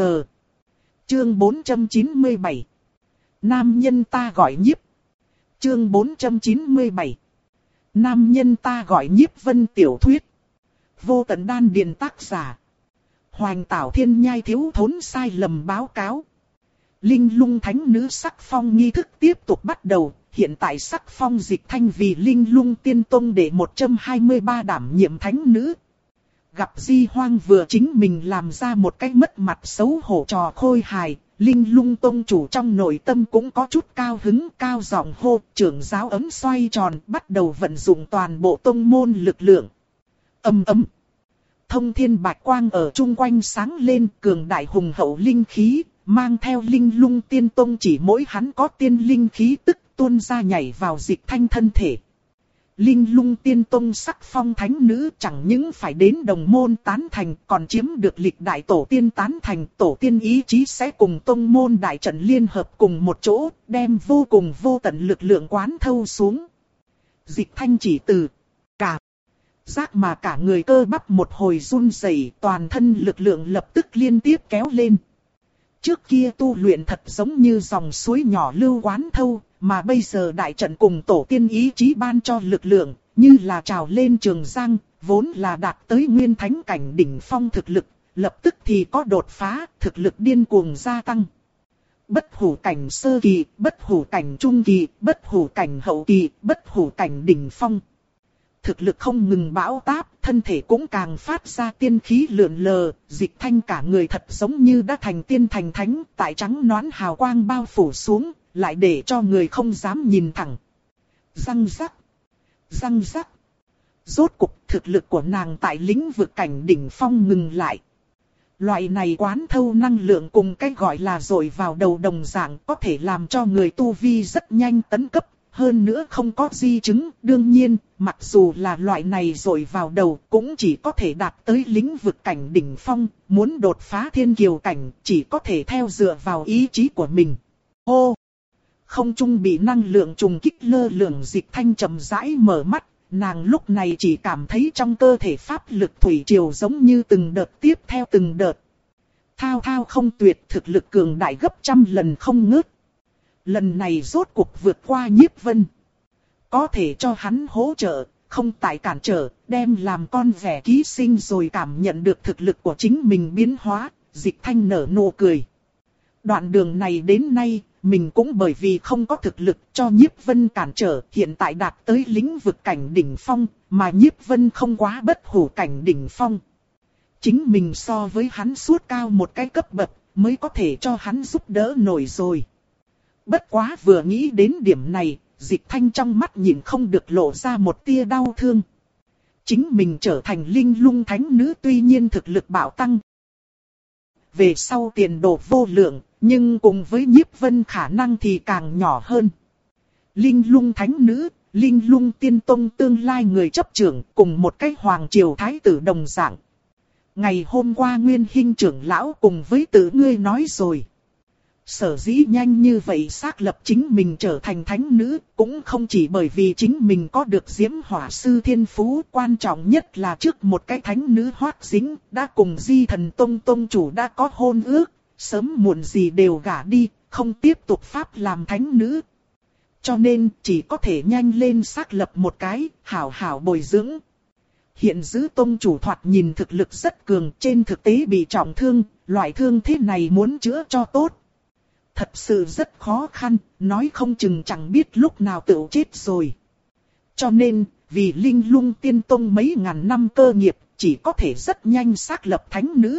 Chương bốn trăm chín mươi bảy. Nam nhân ta gọi nhiếp. Chương bốn trăm chín mươi bảy. Nam nhân ta gọi nhiếp. Vân tiểu thuyết. Vô Tận Đan Điền. Tác giả: Hoành Tảo Thiên Nhai. Thiếu thốn sai lầm báo cáo. Linh Lung Thánh Nữ sắc phong nghi thức tiếp tục bắt đầu. Hiện tại sắc phong Dịch Thanh vì Linh Lung Tiên Tông để một trăm hai mươi ba đảm nhiệm Thánh Nữ. Gặp Di Hoang vừa chính mình làm ra một cái mất mặt xấu hổ trò khôi hài. Linh Lung Tông chủ trong nội tâm cũng có chút cao hứng, cao giọng hô. Trưởng giáo ấm xoay tròn, bắt đầu vận dụng toàn bộ tông môn lực lượng. Ầm ầm. Thông thiên bạch quang ở chung quanh sáng lên, cường đại hùng hậu linh khí, mang theo Linh Lung Tiên Tông chỉ mỗi hắn có tiên linh khí tức tuôn ra nhảy vào Dịch Thanh thân thể. Linh Lung Tiên Tông sắc phong thánh nữ chẳng những phải đến đồng môn tán thành, còn chiếm được lịch đại tổ tiên tán thành. Tổ tiên ý chí sẽ cùng tông môn đại trận liên hợp cùng một chỗ, đem vô cùng vô tận lực lượng quán thâu xuống. Dịch Thanh chỉ từ cả giác mà cả người cơ bắp một hồi run rẩy, toàn thân lực lượng lập tức liên tiếp kéo lên. Trước kia tu luyện thật giống như dòng suối nhỏ lưu quán thâu, mà bây giờ đại trận cùng tổ tiên ý chí ban cho lực lượng, như là trào lên trường giang, vốn là đạt tới nguyên thánh cảnh đỉnh phong thực lực, lập tức thì có đột phá, thực lực điên cuồng gia tăng. Bất hủ cảnh sơ kỳ, bất hủ cảnh trung kỳ, bất hủ cảnh hậu kỳ, bất hủ cảnh đỉnh phong. Thực lực không ngừng bão táp, thân thể cũng càng phát ra tiên khí lượn lờ, Dịch Thanh cả người thật giống như đã thành tiên thành thánh, tại trắng nõn hào quang bao phủ xuống, lại để cho người không dám nhìn thẳng. Răng rắc, răng rắc. Rốt cục thực lực của nàng tại lĩnh vực cảnh đỉnh phong ngừng lại. Loại này quán thâu năng lượng cùng cái gọi là dội vào đầu đồng dạng có thể làm cho người tu vi rất nhanh tấn cấp. Hơn nữa không có di chứng, đương nhiên, mặc dù là loại này rồi vào đầu cũng chỉ có thể đạt tới lĩnh vực cảnh đỉnh phong, muốn đột phá thiên kiều cảnh chỉ có thể theo dựa vào ý chí của mình. Ô! Không trung bị năng lượng trùng kích lơ lửng Dịch Thanh chậm rãi mở mắt, nàng lúc này chỉ cảm thấy trong cơ thể pháp lực thủy triều giống như từng đợt tiếp theo từng đợt. Thao thao không tuyệt, thực lực cường đại gấp trăm lần không ngớt. lần này rốt cuộc vượt qua Nhiếp Vân. Có thể cho hắn hỗ trợ, không tại cản trở, đem làm con vẻ ký sinh rồi cảm nhận được thực lực của chính mình biến hóa, Dịch Thanh nở nụ cười. Đoạn đường này đến nay, mình cũng bởi vì không có thực lực cho Nhiếp Vân cản trở, hiện tại đạt tới lĩnh vực cảnh đỉnh phong, mà Nhiếp Vân không quá bất hủ cảnh đỉnh phong. Chính mình so với hắn suốt cao một cái cấp bậc, mới có thể cho hắn giúp đỡ nổi rồi. Bất quá vừa nghĩ đến điểm này, Dịch Thanh trong mắt nhìn không được lộ ra một tia đau thương. Chính mình trở thành linh lung thánh nữ tuy nhiên thực lực bạo tăng. Về sau tiền đồ vô lượng, nhưng cùng với Nhiếp Vân khả năng thì càng nhỏ hơn. Linh lung thánh nữ, linh lung tiên tông tương lai người chấp trưởng cùng một cái hoàng triều thái tử đồng dạng. Ngày hôm qua Nguyên Hinh trưởng lão cùng với tự ngươi nói rồi. Sở dĩ nhanh như vậy xác lập chính mình trở thành thánh nữ, cũng không chỉ bởi vì chính mình có được diễm hỏa sư thiên phú, quan trọng nhất là trước một cái thánh nữ Hoắc Dính, đã cùng Di Thần Tông Tông chủ đã có hôn ước, sớm muộn gì đều gả đi, không tiếp tục pháp làm thánh nữ. Cho nên chỉ có thể nhanh lên xác lập một cái, hảo hảo bồi dưỡng. Hiện giữ tông chủ thoạt nhìn thực lực rất cường, trên thực tế bị trọng thương, loại thương thế này muốn chữa cho tốt. Thật sự rất khó khăn, nói không chừng chẳng biết lúc nào tự chết rồi. Cho nên, vì linh lung tiên tông mấy ngàn năm cơ nghiệp, chỉ có thể rất nhanh xác lập thánh nữ.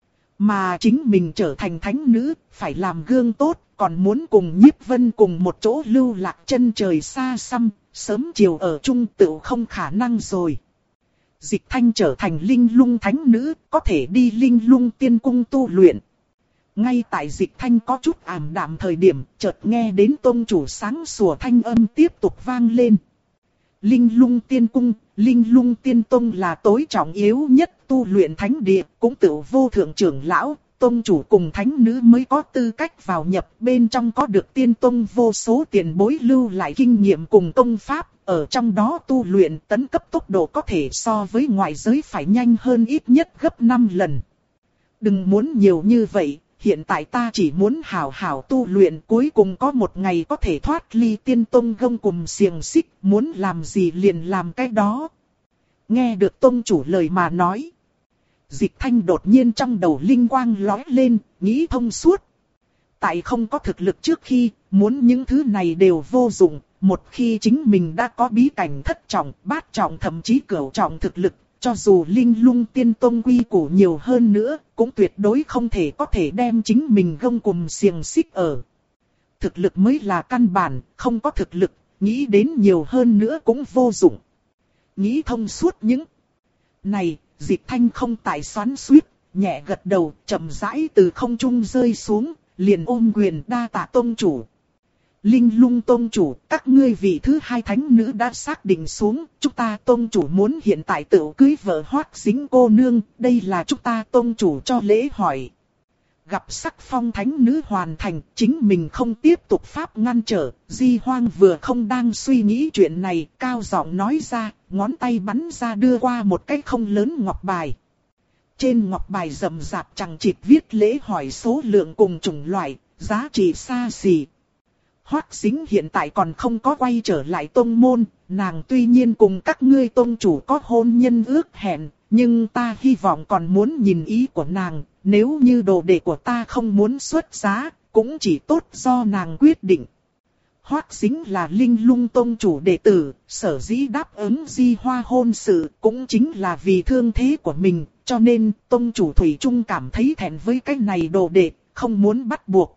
Mà chính mình trở thành thánh nữ, phải làm gương tốt, còn muốn cùng Nhiếp Vân cùng một chỗ lưu lạc chân trời xa xăm, sớm chiều ở chung tự không khả năng rồi. Dịch Thanh trở thành linh lung thánh nữ, có thể đi linh lung tiên cung tu luyện. Ngay tại Dịch Thanh có chút ảm đạm thời điểm, chợt nghe đến tông chủ sáng sủa thanh âm tiếp tục vang lên. Linh lung tiên cung, linh lung tiên tông là tối trọng yếu nhất tu luyện thánh địa, cũng tự vô thượng trưởng lão, tông chủ cùng thánh nữ mới có tư cách vào nhập, bên trong có được tiên tông vô số tiền bối lưu lại kinh nghiệm cùng công pháp, ở trong đó tu luyện tấn cấp tốc độ có thể so với ngoại giới phải nhanh hơn ít nhất gấp năm lần. Đừng muốn nhiều như vậy. Hiện tại ta chỉ muốn hảo hảo tu luyện, cuối cùng có một ngày có thể thoát ly tiên tông gông cùm xiềng xích, muốn làm gì liền làm cái đó. Nghe được tông chủ lời mà nói. Dịch Thanh đột nhiên trong đầu linh quang lóe lên, nghĩ thông suốt. Tại không có thực lực trước khi, muốn những thứ này đều vô dụng, một khi chính mình đã có bí cảnh thất trọng, bát trọng thậm chí cửu trọng thực lực. Cho dù linh lung tiên tông quy củ nhiều hơn nữa, cũng tuyệt đối không thể có thể đem chính mình gông cùm xiềng xích ở. Thực lực mới là căn bản, không có thực lực, nghĩ đến nhiều hơn nữa cũng vô dụng. Nghĩ thông suốt những này, Dịch Thanh không tại xoắn xuýt, nhẹ gật đầu, chậm rãi từ không trung rơi xuống, liền ôm quyền đa tạ tông chủ. Linh lung tông chủ, các ngươi vị thứ hai thánh nữ đã xác định xuống, chúng ta tông chủ muốn hiện tại tự cưới vợ Hoắc Dính cô nương, đây là chúng ta tông chủ cho lễ hỏi. Gặp sắc phong thánh nữ hoàn thành, chính mình không tiếp tục pháp ngăn trở, Di Hoang vừa không đang suy nghĩ chuyện này, cao giọng nói ra, ngón tay bắn ra đưa qua một cái không lớn ngọc bài. Trên ngọc bài rậm rạp chằng chịt viết lễ hỏi số lượng cùng chủng loại, giá trị xa xỉ. Hoắc Dính hiện tại còn không có quay trở lại tông môn, nàng tuy nhiên cùng các ngươi tông chủ có hôn nhân ước hẹn, nhưng ta hy vọng còn muốn nhìn ý của nàng, nếu như đồ đệ của ta không muốn xuất giá, cũng chỉ tốt do nàng quyết định. Hoắc Dính là linh lung tông chủ đệ tử, sở dĩ đáp ứng Di Hoa hôn sự cũng chính là vì thương thế của mình, cho nên tông chủ Thủy Trung cảm thấy thẹn với cái này đồ đệ, không muốn bắt buộc.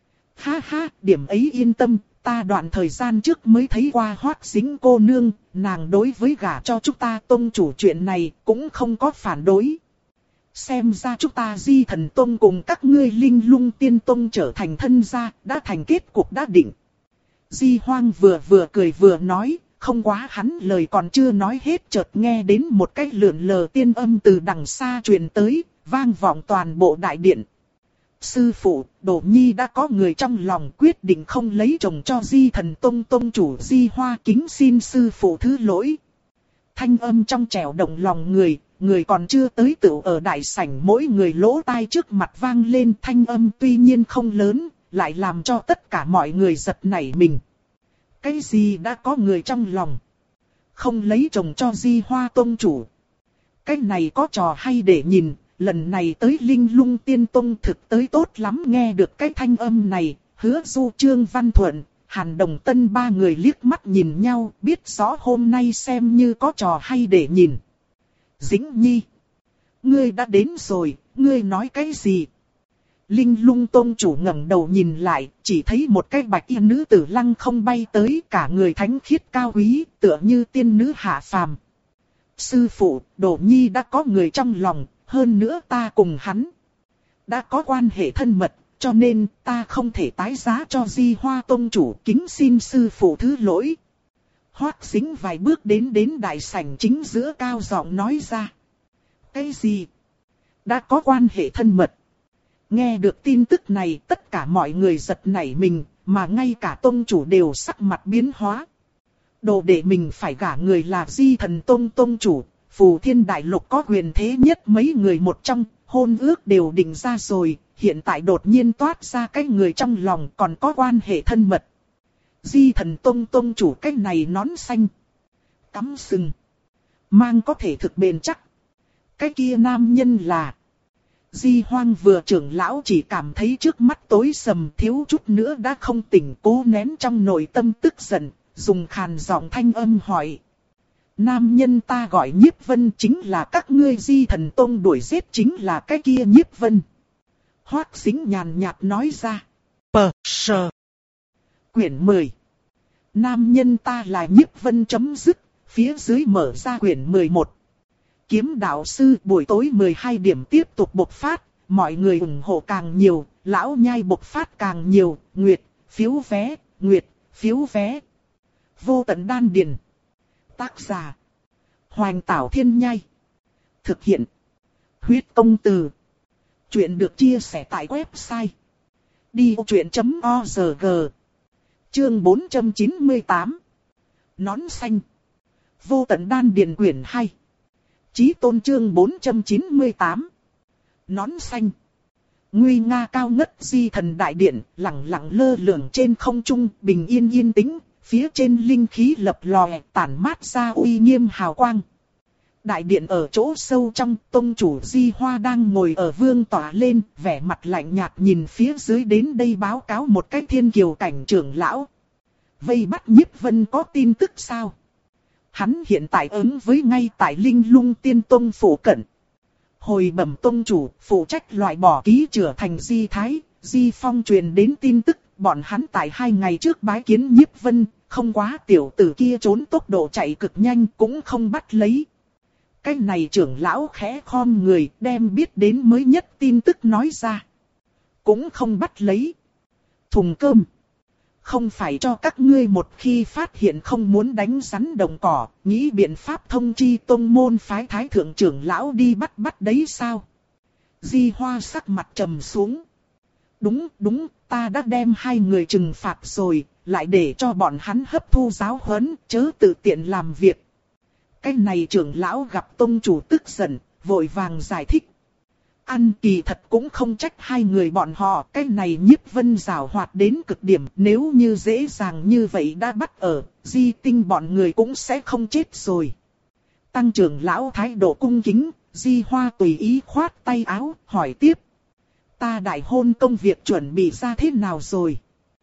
Ha ha, điểm ấy yên tâm, ta đoạn thời gian trước mới thấy qua Hoắc Dính cô nương, nàng đối với gả cho chúng ta tông chủ chuyện này cũng không có phản đối. Xem ra chúng ta Di Thần Tông cùng các ngươi linh lung tiên tông trở thành thân gia, đã thành kết cục đã định. Di Hoang vừa vừa cười vừa nói, không quá hắn lời còn chưa nói hết chợt nghe đến một cái lượn lờ tiên âm từ đằng xa truyền tới, vang vọng toàn bộ đại điện. Sư phụ, Đỗ Nhi đã có người trong lòng quyết định không lấy chồng cho Di Thần Tông tông chủ Di Hoa, kính xin sư phụ thứ lỗi. Thanh âm trong trẻo động lòng người, người còn chưa tới tựu ở đại sảnh mỗi người lỗ tai trước mặt vang lên, thanh âm tuy nhiên không lớn, lại làm cho tất cả mọi người giật nảy mình. Cái gì đã có người trong lòng? Không lấy chồng cho Di Hoa Tông chủ. Cái này có trò hay để nhìn, lần này tới Linh Lung Tiên Tông thực tới tốt lắm. Nghe được cái thanh âm này, Hứa Du, Trương Văn Thuận, Hàn Đồng Tân ba người liếc mắt nhìn nhau, biết rõ hôm nay xem như có trò hay để nhìn. Dĩnh Nhi, ngươi đã đến rồi, ngươi nói cái gì? Linh Lung Tông chủ ngẩng đầu nhìn lại, chỉ thấy một cái bạch y nữ tử lăng không bay tới, cả người thánh khiết cao quý, tựa như tiên nữ hạ phàm. Sư phụ, Đồ Nhi đã có người trong lòng, hơn nữa ta cùng hắn đã có quan hệ thân mật, cho nên ta không thể tái giá cho Di Hoa Tông chủ, kính xin sư phụ thứ lỗi. Hoắc Sính vài bước đến đến đại sảnh chính giữa, cao giọng nói ra. Cái gì? Đã có quan hệ thân mật? Nghe được tin tức này, tất cả mọi người giật nảy mình, mà ngay cả tông chủ đều sắc mặt biến hóa. Đồ đệ mình phải gả người là Di Thần Tông tông chủ, Phù Thiên Đại Lục có quyền thế nhất mấy người một trong, hôn ước đều định ra rồi, hiện tại đột nhiên toát ra cái người trong lòng còn có quan hệ thân mật. Di Thần Tông tông chủ cái này nón xanh, cắm sừng, mang có thể thực bền chắc. Cái kia nam nhân là... Di Hoang vừa trưởng lão chỉ cảm thấy trước mắt tối sầm, thiếu chút nữa đã không tỉnh, cố nén trong nội tâm tức giận, dùng khàn giọng thanh âm hỏi. Nam nhân ta gọi Nhiếp Vân, chính là các ngươi Di Thần Tông đuổi giết, chính là cái kia Nhiếp Vân. Hoắc Sính nhàn nhạt nói ra. Pờ sờ. Quyển mười. Nam nhân ta là Nhiếp Vân chấm dứt, phía dưới mở ra quyển mười một. Kiếm đạo sư buổi tối mười hai điểm tiếp tục bộc phát, mọi người ủng hộ càng nhiều, lão nhai bộc phát càng nhiều, nguyệt, phiếu vé, nguyệt, phiếu vé. Vô tận đan điền. Tác giả. Hoành Tảo Thiên Nhai. Thực hiện. Huyết Công Từ. Chuyện được chia sẻ tại website. đi ô chuyện chấm o rờ giê. Chương bốn trăm chín mươi tám. Nón xanh. Vô tận đan điền quyển hai. Chí tôn chương bốn trăm chín mươi tám. Nón xanh. Nguy nga cao ngất Di Thần Đại Điện, lẳng lặng lơ lửng trên không trung, bình yên yên tĩnh, phía trên linh khí lập lòe, tản mát ra uy nghiêm hào quang. Đại điện ở chỗ sâu trong, tông chủ Di Hoa đang ngồi ở vương tọa lên, vẻ mặt lạnh nhạt nhìn phía dưới đến đây báo cáo một cái thiên kiều cảnh trưởng lão. Vây bắt Nhiếp Vân có tin tức sao? Hắn hiện tại ứng với ngay tại Linh Lung Tiên Tông phủ cận. Hồi bẩm tông chủ, phụ trách loại bỏ ký trở thành Di Thái, Di Phong truyền đến tin tức, bọn hắn tại hai ngày trước bái kiến Nhiếp Vân, không quá tiểu tử kia trốn tốc độ chạy cực nhanh cũng không bắt lấy. Cái này trưởng lão khẽ khom người, đem biết đến mới nhất tin tức nói ra. Cũng không bắt lấy. Thùng cơm. Không phải cho các ngươi một khi phát hiện không muốn đánh rắn đồng cỏ, nghĩ biện pháp thông chi tông môn phái thái thượng trưởng lão đi bắt bắt đấy sao? Di Hoa sắc mặt trầm xuống. Đúng, đúng, ta đã đem hai người trừng phạt rồi, lại để cho bọn hắn hấp thu giáo huấn, chớ tự tiện làm việc. Cái này trưởng lão gặp tông chủ tức giận, vội vàng giải thích. Ăn kỳ thật cũng không trách hai người bọn họ, cái này Nhiếp Vân giảo hoạt đến cực điểm, nếu như dễ dàng như vậy đã bắt ở, Di Tinh bọn người cũng sẽ không chết rồi. Tăng trưởng lão thái độ cung kính, Di Hoa tùy ý khoát tay áo, hỏi tiếp. Ta đại hôn công việc chuẩn bị ra thế nào rồi?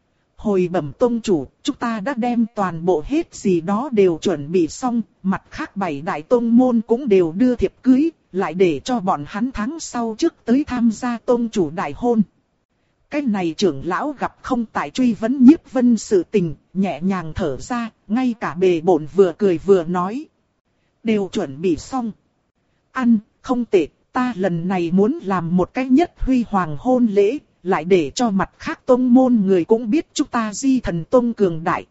Hồi bẩm tông chủ, chúng ta đã đem toàn bộ hết gì đó đều chuẩn bị xong, mặt khác bảy đại tông môn cũng đều đưa thiệp cưới, lại để cho bọn hắn tháng sau trước tới tham gia tông chủ đại hôn. Cái này trưởng lão gặp không tại truy vấn Nhiếp Vân sự tình, nhẹ nhàng thở ra, ngay cả bề bổn vừa cười vừa nói. Đều chuẩn bị xong. Ăn, không tệ, ta lần này muốn làm một cái nhất huy hoàng hôn lễ, lại để cho mặt khác tông môn người cũng biết chúng ta Di Thần Tông cường đại.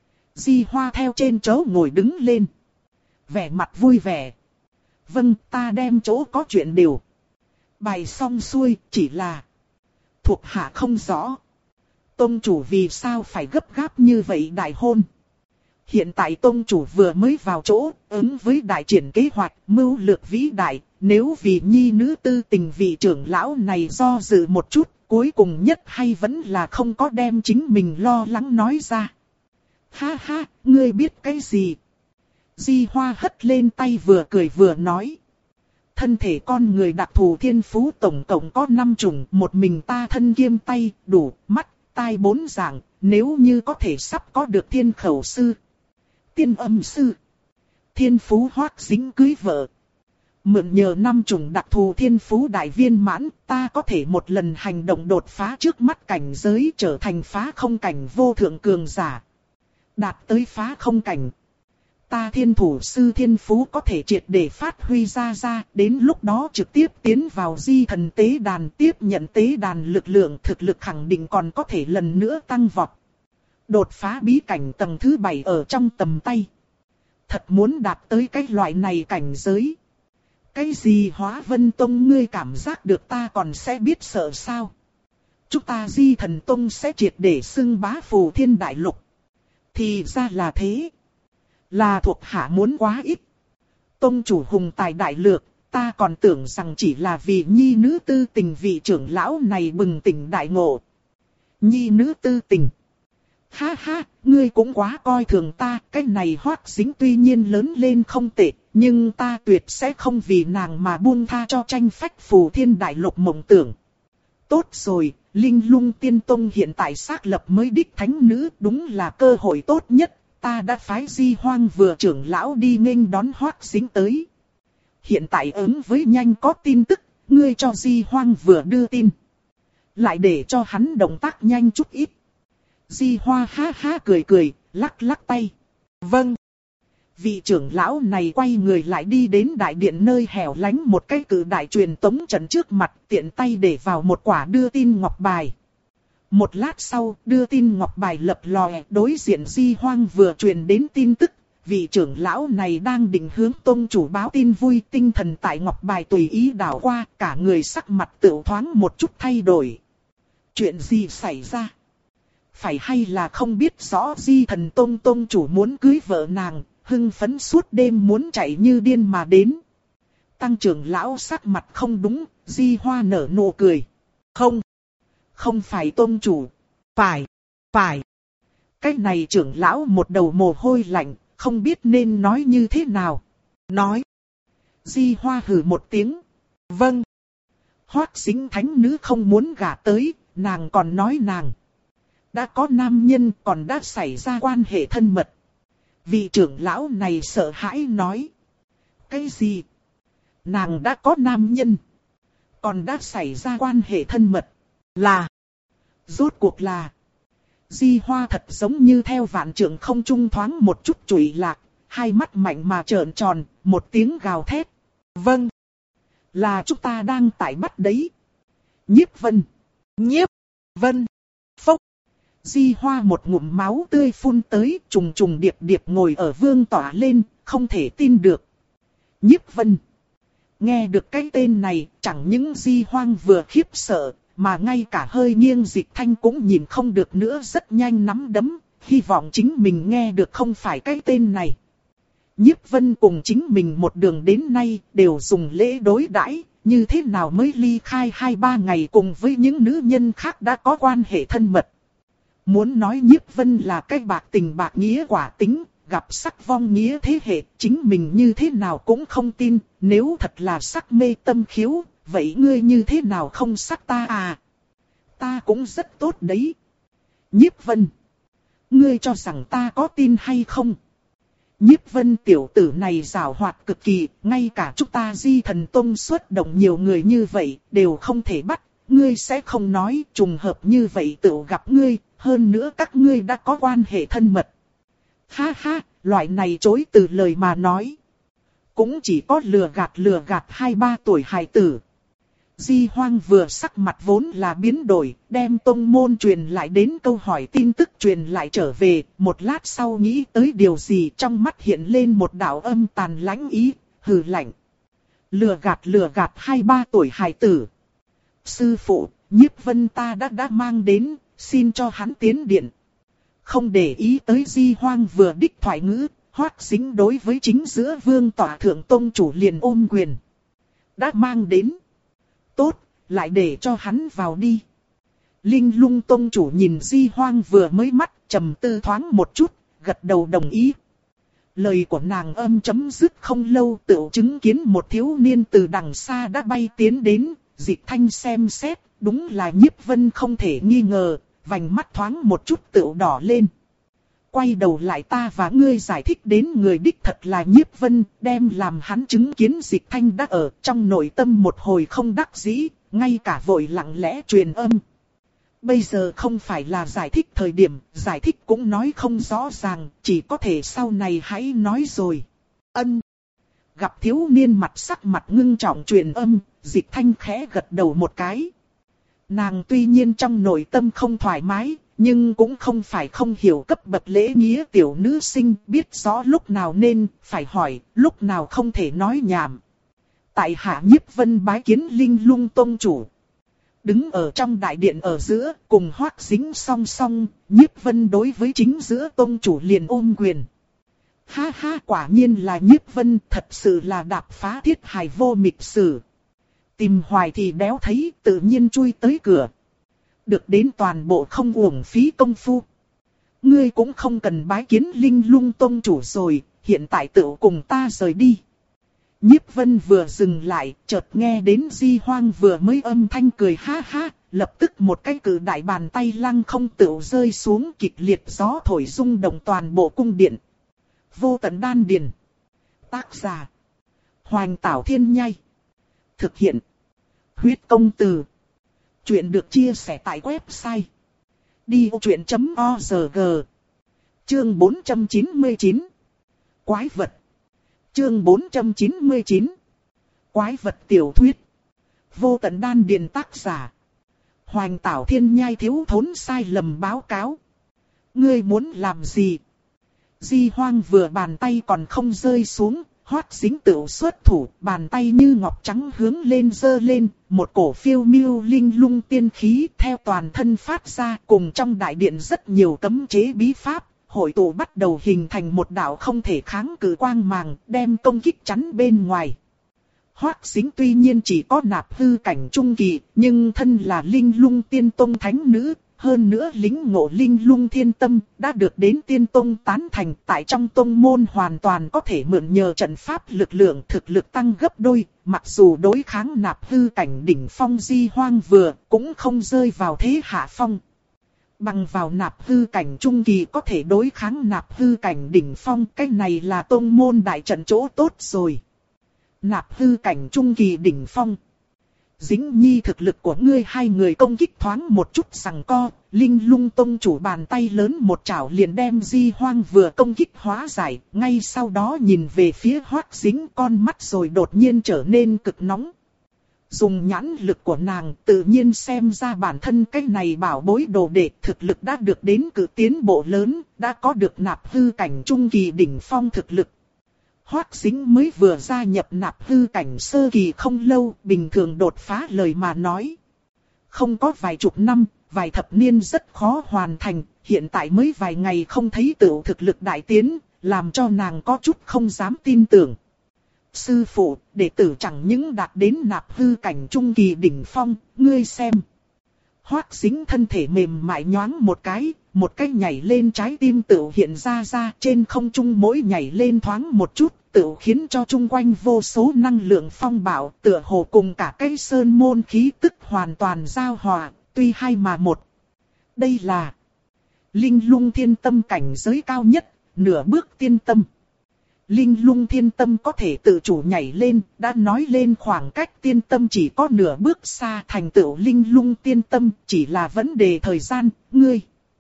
Di Hoa theo trên chỗ ngồi đứng lên. Vẻ mặt vui vẻ. Vâng, ta đem chỗ có chuyện đều bày xong xuôi, chỉ là thuộc hạ không rõ. Tông chủ vì sao phải gấp gáp như vậy đại hôn? Hiện tại tông chủ vừa mới vào chỗ, ứng với đại triển kế hoạch, mưu lược vĩ đại, nếu vì nhi nữ tư tình vị trưởng lão này do dự một chút, cuối cùng nhất hay vẫn là không có đem chính mình lo lắng nói ra. Ha ha, ngươi biết cái gì? Di Hoa hất lên tay vừa cười vừa nói. Thân thể con người đặc thù thiên phú tổng cộng có năm chủng, một mình ta thân kiêm tay, đủ, mắt, tai bốn dạng, nếu như có thể sắp có được thiên khẩu sư, tiên âm sư, thiên phú hoác dính cưới vợ. Mượn nhờ năm chủng đặc thù thiên phú đại viên mãn, ta có thể một lần hành động đột phá trước mắt cảnh giới trở thành phá không cảnh vô thượng cường giả. Đạt tới phá không cảnh. Ta thiên thủ sư thiên phú có thể triệt để phát huy ra ra, đến lúc đó trực tiếp tiến vào di thần tế đàn tiếp nhận tế đàn lực lượng thực lực khẳng định còn có thể lần nữa tăng vọt. Đột phá bí cảnh tầng thứ bảy ở trong tầm tay. Thật muốn đạt tới cái loại này cảnh giới. Cái gì Hóa Vân Tông ngươi cảm giác được ta còn sẽ biết sợ sao? Chúng ta Di Thần Tông sẽ triệt để xưng bá phù thiên đại lục. Thì ra là thế. Là thuộc hạ muốn quá ít. Tông chủ hùng tài đại lược, ta còn tưởng rằng chỉ là vì nhi nữ tư tình vị trưởng lão này bừng tỉnh đại ngộ. Nhi nữ tư tình. Ha ha, ngươi cũng quá coi thường ta, cái này Hoác Dính tuy nhiên lớn lên không tệ, nhưng ta tuyệt sẽ không vì nàng mà buông tha cho tranh phách phù thiên đại lục mộng tưởng. Tốt rồi, Linh Lung Tiên Tông hiện tại xác lập mới đích thánh nữ, đúng là cơ hội tốt nhất, ta đã phái Di Hoang vừa trưởng lão đi nghênh đón Hoác Dính tới. Hiện tại ứng với nhanh có tin tức, ngươi cho Di Hoang vừa đưa tin. Lại để cho hắn động tác nhanh chút ít. Di Hoa ha ha cười cười, lắc lắc tay. Vâng. Vị trưởng lão này quay người lại đi đến đại điện nơi hẻo lánh một cái cự đại truyền tống trận trước mặt, tiện tay để vào một quả đưa tin ngọc bài. Một lát sau, đưa tin ngọc bài lập lòe, đối diện Di Hoang vừa truyền đến tin tức. Vị trưởng lão này đang định hướng tông chủ báo tin vui, tinh thần tại ngọc bài tùy ý đảo qua, cả người sắc mặt tựu thoáng một chút thay đổi. Chuyện gì xảy ra? Phải hay là không biết rõ Di Thần Tông tông chủ muốn cưới vợ nàng, hưng phấn suốt đêm muốn chạy như điên mà đến. Tăng trưởng lão sắc mặt không đúng, Di Hoa nở nụ cười. Không, không phải tông chủ. Phải, phải. Cái này trưởng lão một đầu mồ hôi lạnh, không biết nên nói như thế nào. Nói. Di Hoa hừ một tiếng. Vâng. Hoác Dính thánh nữ không muốn gả tới, nàng còn nói nàng đã có nam nhân, còn đã xảy ra quan hệ thân mật. Vị trưởng lão này sợ hãi nói. Cái gì? Nàng đã có nam nhân, còn đã xảy ra quan hệ thân mật. Là? Rốt cuộc là? Di Hoa thật giống như theo vạn trượng không trung thoáng một chút chùy lạc, hai mắt mạnh mà trợn tròn, một tiếng gào thét. Vâng. Là chúng ta đang tại bắt đấy. Nhiếp Vân. Nhiếp Vân. Phốc. Di Hoa một ngụm máu tươi phun tới, trùng trùng điệp điệp ngồi ở vương tỏa lên, không thể tin được. Nhiếp Vân. Nghe được cái tên này, chẳng những Di Hoang vừa khiếp sợ, mà ngay cả hơi nghiêng Dịch Thanh cũng nhìn không được nữa, rất nhanh nắm đấm, hy vọng chính mình nghe được không phải cái tên này. Nhiếp Vân cùng chính mình một đường đến nay đều dùng lễ đối đãi, như thế nào mới ly khai hai ba ngày cùng với những nữ nhân khác đã có quan hệ thân mật. Muốn nói Nhiếp Vân là cái bạc tình bạc nghĩa quả tính, gặp sắc vong nghĩa thế hệ, chính mình như thế nào cũng không tin, nếu thật là sắc mê tâm khiếu, vậy ngươi như thế nào không sắc ta à? Ta cũng rất tốt đấy. Nhiếp Vân. Ngươi cho rằng ta có tin hay không? Nhiếp Vân tiểu tử này giảo hoạt cực kỳ, ngay cả chúng ta Di Thần Tông xuất động nhiều người như vậy, đều không thể bắt. Ngươi sẽ không nói trùng hợp như vậy tự gặp ngươi, hơn nữa các ngươi đã có quan hệ thân mật. Ha ha, loại này chối từ lời mà nói. Cũng chỉ có lừa gạt lừa gạt hai ba tuổi hài tử. Di Hoang vừa sắc mặt vốn là biến đổi, đem tông môn truyền lại đến câu hỏi tin tức truyền lại trở về, một lát sau nghĩ tới điều gì trong mắt hiện lên một đạo âm tàn lãnh ý, hừ lạnh. Lừa gạt lừa gạt hai ba tuổi hài tử. Sư phụ, Nhiếp Vân ta đã đã mang đến, xin cho hắn tiến điện. Không để ý tới Di Hoang vừa đích thoại ngữ, Hoắc Sính đối với chính giữa vương tọa thượng tông chủ liền ôm quyền. Đã mang đến. Tốt, lại để cho hắn vào đi. Linh Lung tông chủ nhìn Di Hoang vừa mới mắt, trầm tư thoáng một chút, gật đầu đồng ý. Lời của nàng âm chấm dứt không lâu, tựu chứng kiến một thiếu niên từ đằng xa đã bay tiến đến. Dịch Thanh xem xét, đúng là Nhiếp Vân không thể nghi ngờ, vành mắt thoáng một chút tựu đỏ lên. Quay đầu lại ta và ngươi giải thích đến người đích thật là Nhiếp Vân, đem làm hắn chứng kiến Dịch Thanh đã ở trong nội tâm một hồi không đắc dĩ, ngay cả vội lặng lẽ truyền âm. Bây giờ không phải là giải thích thời điểm, giải thích cũng nói không rõ ràng, chỉ có thể sau này hãy nói rồi. Ân. Gặp thiếu niên mặt sắc mặt ngưng trọng truyền âm, Dịch Thanh khẽ gật đầu một cái. Nàng tuy nhiên trong nội tâm không thoải mái, nhưng cũng không phải không hiểu cấp bậc lễ nghĩa tiểu nữ sinh, biết rõ lúc nào nên phải hỏi, lúc nào không thể nói nhảm. Tại hạ Nhiếp Vân bái kiến Linh Lung tông chủ. Đứng ở trong đại điện ở giữa, cùng Hoắc Sính song song, Nhiếp Vân đối với chính giữa tông chủ liền ôm quyền. Ha ha, quả nhiên là Nhiếp Vân, thật sự là đạp phá thiết hài vô mịch sử. Tìm hoài thì đéo thấy, tự nhiên chui tới cửa. Được đến toàn bộ không uổng phí công phu. Ngươi cũng không cần bái kiến Linh Lung tông chủ rồi, hiện tại tự cùng ta rời đi. Nhiếp Vân vừa dừng lại, chợt nghe đến Di Hoang vừa mới âm thanh cười ha ha, lập tức một cái cử đại bàn tay lăng không tựu rơi xuống, kịch liệt gió thổi rung động toàn bộ cung điện. Vô tận đan điền. Tác giả: Hoành Tảo Thiên Nhai. Thực hiện: Huyết Công Từ. Chuyện được chia sẻ tại website đi ô chuyện chấm org. Chương bốn trăm chín mươi chín. Quái vật. Chương bốn trăm chín mươi chín. Quái vật tiểu thuyết. Vô tận đan điền. Tác giả: Hoành Tảo Thiên Nhai. Thiếu thốn sai lầm báo cáo. Ngươi muốn làm gì? Di Hoang vừa bàn tay còn không rơi xuống, Hoắc Sính tựu xuất thủ, bàn tay như ngọc trắng hướng lên giơ lên, một cổ phiêu miêu linh lung tiên khí theo toàn thân phát ra, cùng trong đại điện rất nhiều cấm chế bí pháp, hội tụ bắt đầu hình thành một đạo không thể kháng cự quang màng, đem công kích chắn bên ngoài. Hoắc Sính tuy nhiên chỉ có nạp hư cảnh trung kỳ, nhưng thân là linh lung tiên tông thánh nữ, hơn nữa lính ngộ linh lung thiên tâm, đã được đến tiên tông tán thành, tại trong tông môn hoàn toàn có thể mượn nhờ trận pháp lực lượng thực lực tăng gấp đôi, mặc dù đối kháng nạp hư cảnh đỉnh phong Di Hoang vừa, cũng không rơi vào thế hạ phong. Bằng vào nạp hư cảnh trung kỳ có thể đối kháng nạp hư cảnh đỉnh phong, cái này là tông môn đại trận chỗ tốt rồi. Nạp hư cảnh trung kỳ đỉnh phong. Dính Nhi, thực lực của ngươi. Hai người công kích thoáng một chút sằng co, Linh Lung tông chủ bàn tay lớn một chảo liền đem Di Hoang vừa công kích hóa giải, ngay sau đó nhìn về phía Hoắc Sính, con mắt rồi đột nhiên trở nên cực nóng. Dùng nhãn lực của nàng tự nhiên xem ra bản thân cái này bảo bối đồ đệ thực lực đã được đến cự tiến bộ lớn, đã có được nạp hư cảnh trung kỳ đỉnh phong thực lực. Hoắc Sính mới vừa gia nhập nạp hư cảnh sơ kỳ không lâu, bình thường đột phá lời mà nói. Không có vài chục năm, vài thập niên rất khó hoàn thành, hiện tại mới vài ngày không thấy tựu thực lực đại tiến, làm cho nàng có chút không dám tin tưởng. Sư phụ, đệ tử chẳng những đạt đến nạp hư cảnh trung kỳ đỉnh phong, ngươi xem. Hoắc Sính thân thể mềm mại nhoáng một cái, một cái nhảy lên trái tim tựu hiện ra ra, trên không trung mỗi nhảy lên thoáng một chút, tựu khiến cho chung quanh vô số năng lượng phong bạo, tựa hồ cùng cả cái sơn môn khí tức hoàn toàn giao hòa, tuy hai mà một. Đây là Linh Lung Thiên Tâm cảnh giới cao nhất, nửa bước tiên tâm. Linh Lung Thiên Tâm có thể tự chủ nhảy lên, đã nói lên khoảng cách tiên tâm chỉ có nửa bước xa, thành tựu Linh Lung Tiên Tâm chỉ là vấn đề thời gian. Ngươi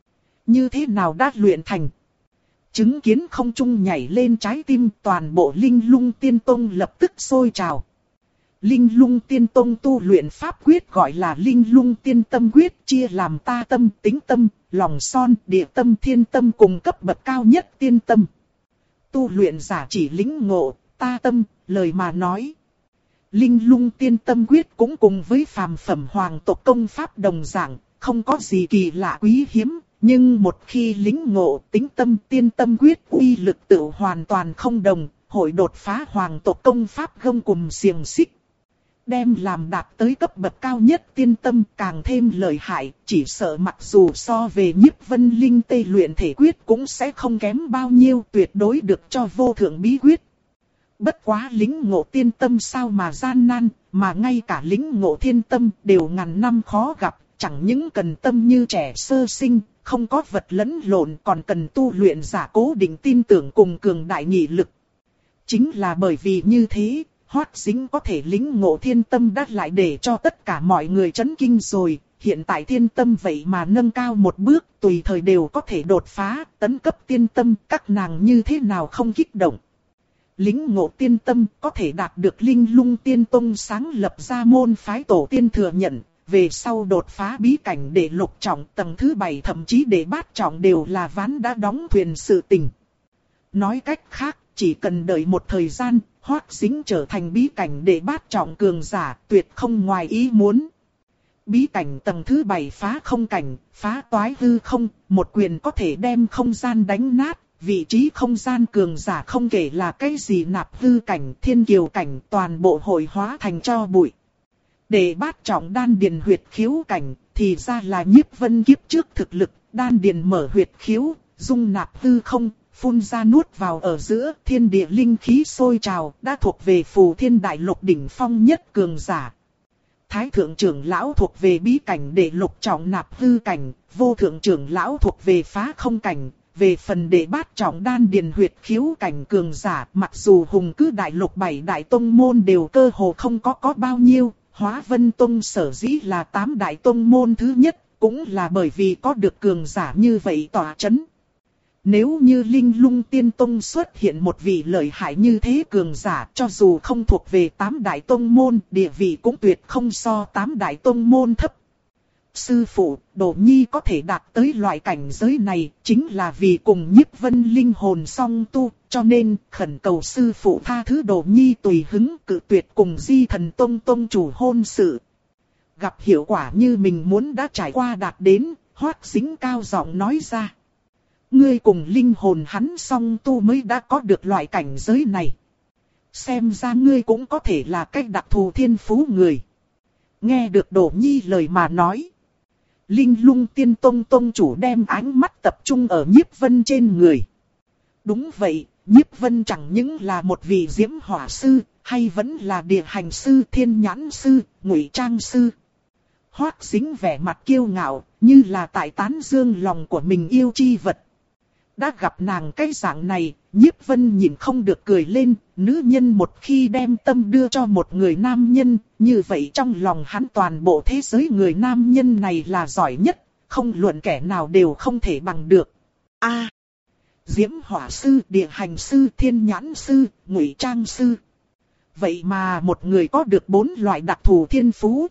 như thế nào đã luyện thành? Chứng kiến không trung nhảy lên trái tim, toàn bộ Linh Lung Tiên Tông lập tức sôi trào. Linh Lung Tiên Tông tu luyện pháp quyết gọi là Linh Lung Tiên Tâm quyết, chia làm ta tâm, tính tâm, lòng son, địa tâm, thiên tâm cùng cấp bậc cao nhất tiên tâm. Tu luyện giả chỉ lĩnh ngộ ta tâm, lời mà nói. Linh Lung Tiên Tâm quyết cũng cùng với phàm phẩm hoàng tộc công pháp đồng dạng, không có gì kỳ lạ quý hiếm, Nhưng một khi lĩnh ngộ tính tâm tiên tâm quyết uy lực tự hoàn toàn không đồng, hội đột phá hoàng tộc công pháp gông cùm xiềng xích. Đem làm đạt tới cấp bậc cao nhất tiên tâm càng thêm lợi hại, chỉ sợ mặc dù so về Nhiếp Vân Linh tê luyện thể quyết cũng sẽ không kém bao nhiêu, tuyệt đối được cho vô thượng bí quyết. Bất quá lĩnh ngộ tiên tâm sao mà gian nan, mà ngay cả lĩnh ngộ thiên tâm đều ngàn năm khó gặp, chẳng những cần tâm như trẻ sơ sinh, không có vật lẫn lộn, còn cần tu luyện giả cố định tin tưởng cùng cường đại nghị lực. Chính là bởi vì như thế, Hoắc Dính có thể lĩnh ngộ thiên tâm đã lại để cho tất cả mọi người chấn kinh rồi. Hiện tại thiên tâm vậy mà nâng cao một bước, tùy thời đều có thể đột phá, tấn cấp tiên tâm, các nàng như thế nào không kích động. Lĩnh ngộ tiên tâm có thể đạt được Linh Lung Tiên Tông sáng lập ra môn phái tổ tiên thừa nhận, về sau đột phá bí cảnh để lục trọng tầng thứ bảy thậm chí để bát trọng đều là ván đã đóng thuyền sự tình. Nói cách khác, chỉ cần đợi một thời gian, Hoắc Dính trở thành bí cảnh để bát trọng cường giả, tuyệt không ngoài ý muốn. Bí cảnh tầng thứ bảy phá không cảnh, phá toái hư không, một quyền có thể đem không gian đánh nát, vị trí không gian cường giả không kể là cái gì nạp hư cảnh, thiên kiều cảnh, toàn bộ hội hóa thành tro bụi. Để bát trọng đan điền huyệt khiếu cảnh, thì ra là Nhiếp Vân kiếp trước thực lực, đan điền mở huyệt khiếu, dung nạp hư không, phun ra nuốt vào ở giữa, thiên địa linh khí sôi trào, đã thuộc về Phù Thiên Đại Lục đỉnh phong nhất cường giả. Thái thượng trưởng lão thuộc về bí cảnh để lục trọng nạp hư cảnh, vô thượng trưởng lão thuộc về phá không cảnh. Về phần đệ bát trọng đan điền huyệt khiếu cảnh cường giả, mặc dù hùng cứ đại lục bảy đại tông môn đều cơ hồ không có có bao nhiêu, Hóa Vân Tông sở dĩ là tám đại tông môn thứ nhất, cũng là bởi vì có được cường giả như vậy tỏa chấn. Nếu như Linh Lung Tiên Tông xuất hiện một vị lợi hại như thế cường giả, cho dù không thuộc về tám đại tông môn, địa vị cũng tuyệt không so tám đại tông môn thấp. Sư phụ, Đỗ Nhi có thể đạt tới loại cảnh giới này, chính là vì cùng Nhiếp Vân linh hồn song tu, cho nên khẩn cầu sư phụ tha thứ Đỗ Nhi tùy hứng cự tuyệt cùng Di Thần Tông tông chủ hôn sự. Gặp hiệu quả như mình muốn đã trải qua đạt đến, Hoắc Dính cao giọng nói ra. Ngươi cùng linh hồn hắn song tu mới đã có được loại cảnh giới này. Xem ra ngươi cũng có thể là cách đặc thù thiên phú người. Nghe được Đỗ Nhi lời mà nói. Linh Lung Tiên Tông tông chủ đem ánh mắt tập trung ở Nhiếp Vân trên người. Đúng vậy, Nhiếp Vân chẳng những là một vị diễm hỏa sư, hay vẫn là địa hành sư, thiên nhãn sư, ngụy trang sư. Hoắc Dính vẻ mặt kiêu ngạo, như là tại tán dương lòng của mình yêu chi vật. Đã gặp nàng cái dạng này, Nhiếp Vân nhìn không được cười lên, nữ nhân một khi đem tâm đưa cho một người nam nhân, như vậy trong lòng hắn toàn bộ thế giới người nam nhân này là giỏi nhất, không luận kẻ nào đều không thể bằng được. A, à, Diễm Hỏa Sư, Địa Hành Sư, Thiên Nhãn Sư, Ngụy Trang Sư. Vậy mà một người có được bốn loại đặc thù thiên phú.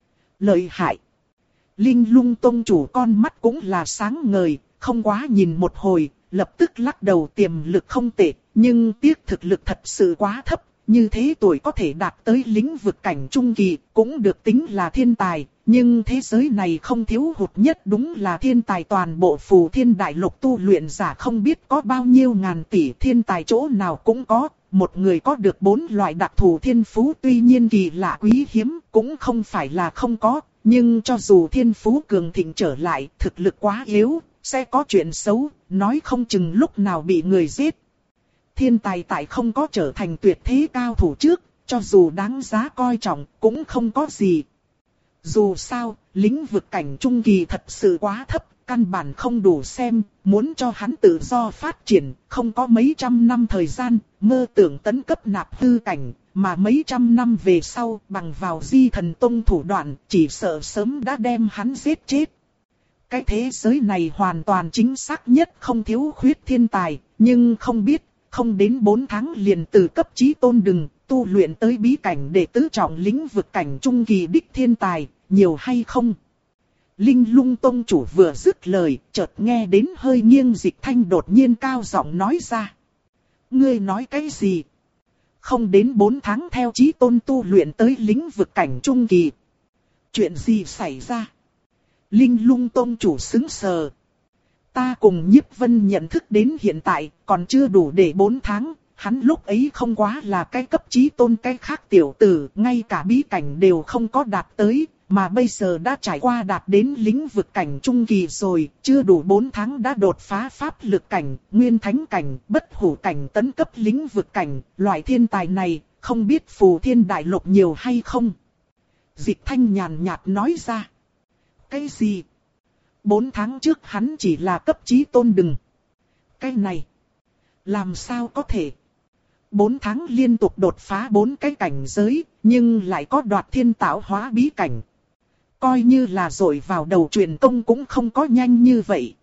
Lợi hại. Linh Lung Tông chủ con mắt cũng là sáng ngời. Không quá nhìn một hồi, lập tức lắc đầu tiềm lực không tệ, nhưng tiếc thực lực thật sự quá thấp, như thế tuổi có thể đạt tới lĩnh vực cảnh trung kỳ, cũng được tính là thiên tài, nhưng thế giới này không thiếu hụt nhất đúng là thiên tài toàn bộ Phù Thiên Đại Lục tu luyện giả không biết có bao nhiêu ngàn tỷ thiên tài chỗ nào cũng có, một người có được bốn loại đặc thù thiên phú tuy nhiên kỳ lạ quý hiếm, cũng không phải là không có, nhưng cho dù thiên phú cường thịnh trở lại, thực lực quá yếu, sẽ có chuyện xấu, nói không chừng lúc nào bị người giết. Thiên tài tại không có trở thành tuyệt thế cao thủ trước, cho dù đáng giá coi trọng, cũng không có gì. Dù sao, lĩnh vực cảnh trung kỳ thật sự quá thấp, căn bản không đủ xem, muốn cho hắn tự do phát triển, không có mấy trăm năm thời gian, mơ tưởng tấn cấp nạp hư cảnh, mà mấy trăm năm về sau, bằng vào Di Thần Tông thủ đoạn, chỉ sợ sớm đã đem hắn giết chết. Cái thế giới này hoàn toàn chính xác nhất không thiếu khuyết thiên tài, nhưng không biết, không đến bốn tháng liền từ cấp chí tôn đừng, tu luyện tới bí cảnh để tứ trọng lĩnh vực cảnh trung kỳ đích thiên tài, nhiều hay không? Linh Lung Tông chủ vừa dứt lời, chợt nghe đến hơi nghiêng Dịch Thanh đột nhiên cao giọng nói ra. Ngươi nói cái gì? Không đến bốn tháng theo chí tôn tu luyện tới lĩnh vực cảnh trung kỳ. Chuyện gì xảy ra? Linh Lung Tông chủ sững sờ. Ta cùng Nhiếp Vân nhận thức đến hiện tại còn chưa đủ để bốn tháng, hắn lúc ấy không quá là cái cấp chí tôn cái khác tiểu tử, ngay cả bí cảnh đều không có đạt tới, mà bây giờ đã trải qua đạt đến lĩnh vực cảnh trung kỳ rồi, chưa đủ bốn tháng đã đột phá pháp lực cảnh, nguyên thánh cảnh, bất hủ cảnh tấn cấp lĩnh vực cảnh, loại thiên tài này, không biết phù thiên đại lục nhiều hay không. Dịch Thanh nhàn nhạt nói ra. Cái gì? Bốn tháng trước hắn chỉ là cấp chí tôn đừng. Cái này, làm sao có thể? Bốn tháng liên tục đột phá bốn cái cảnh giới, nhưng lại có đoạt thiên tạo hóa bí cảnh. Coi như là dội vào đầu truyền công cũng không có nhanh như vậy.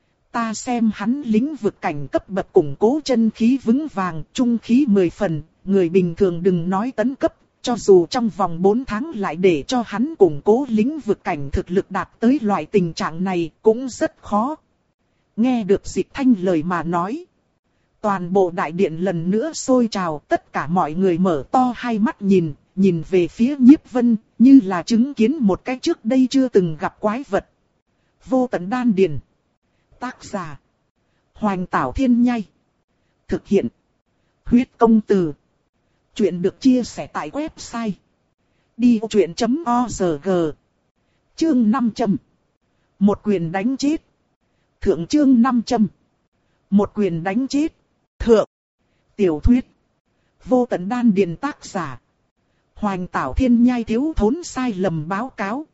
Ta xem hắn lĩnh vực cảnh cấp bậc củng cố chân khí vững vàng, trung khí mười phần, người bình thường đừng nói tấn cấp, cho dù trong vòng bốn tháng lại để cho hắn củng cố lĩnh vực cảnh thực lực đạt tới loại tình trạng này cũng rất khó. Nghe được Dịch Thanh lời mà nói. Toàn bộ đại điện lần nữa sôi trào, tất cả mọi người mở to hai mắt nhìn, nhìn về phía Nhiếp Vân, như là chứng kiến một cái trước đây chưa từng gặp quái vật. Vô Tận Đan Điền. Tác giả. Hoành Tảo Thiên Nhai. Thực hiện. Huyết Công Từ. Chuyện được chia sẻ tại website. đi vô chuyện chấm org. Chương năm trăm. Một quyền đánh chết. Thượng chương năm trăm. Một quyền đánh chết. Thượng. Tiểu thuyết. Vô Tận Đan Điền tác giả. Hoành Tảo Thiên Nhai thiếu thốn sai lầm báo cáo.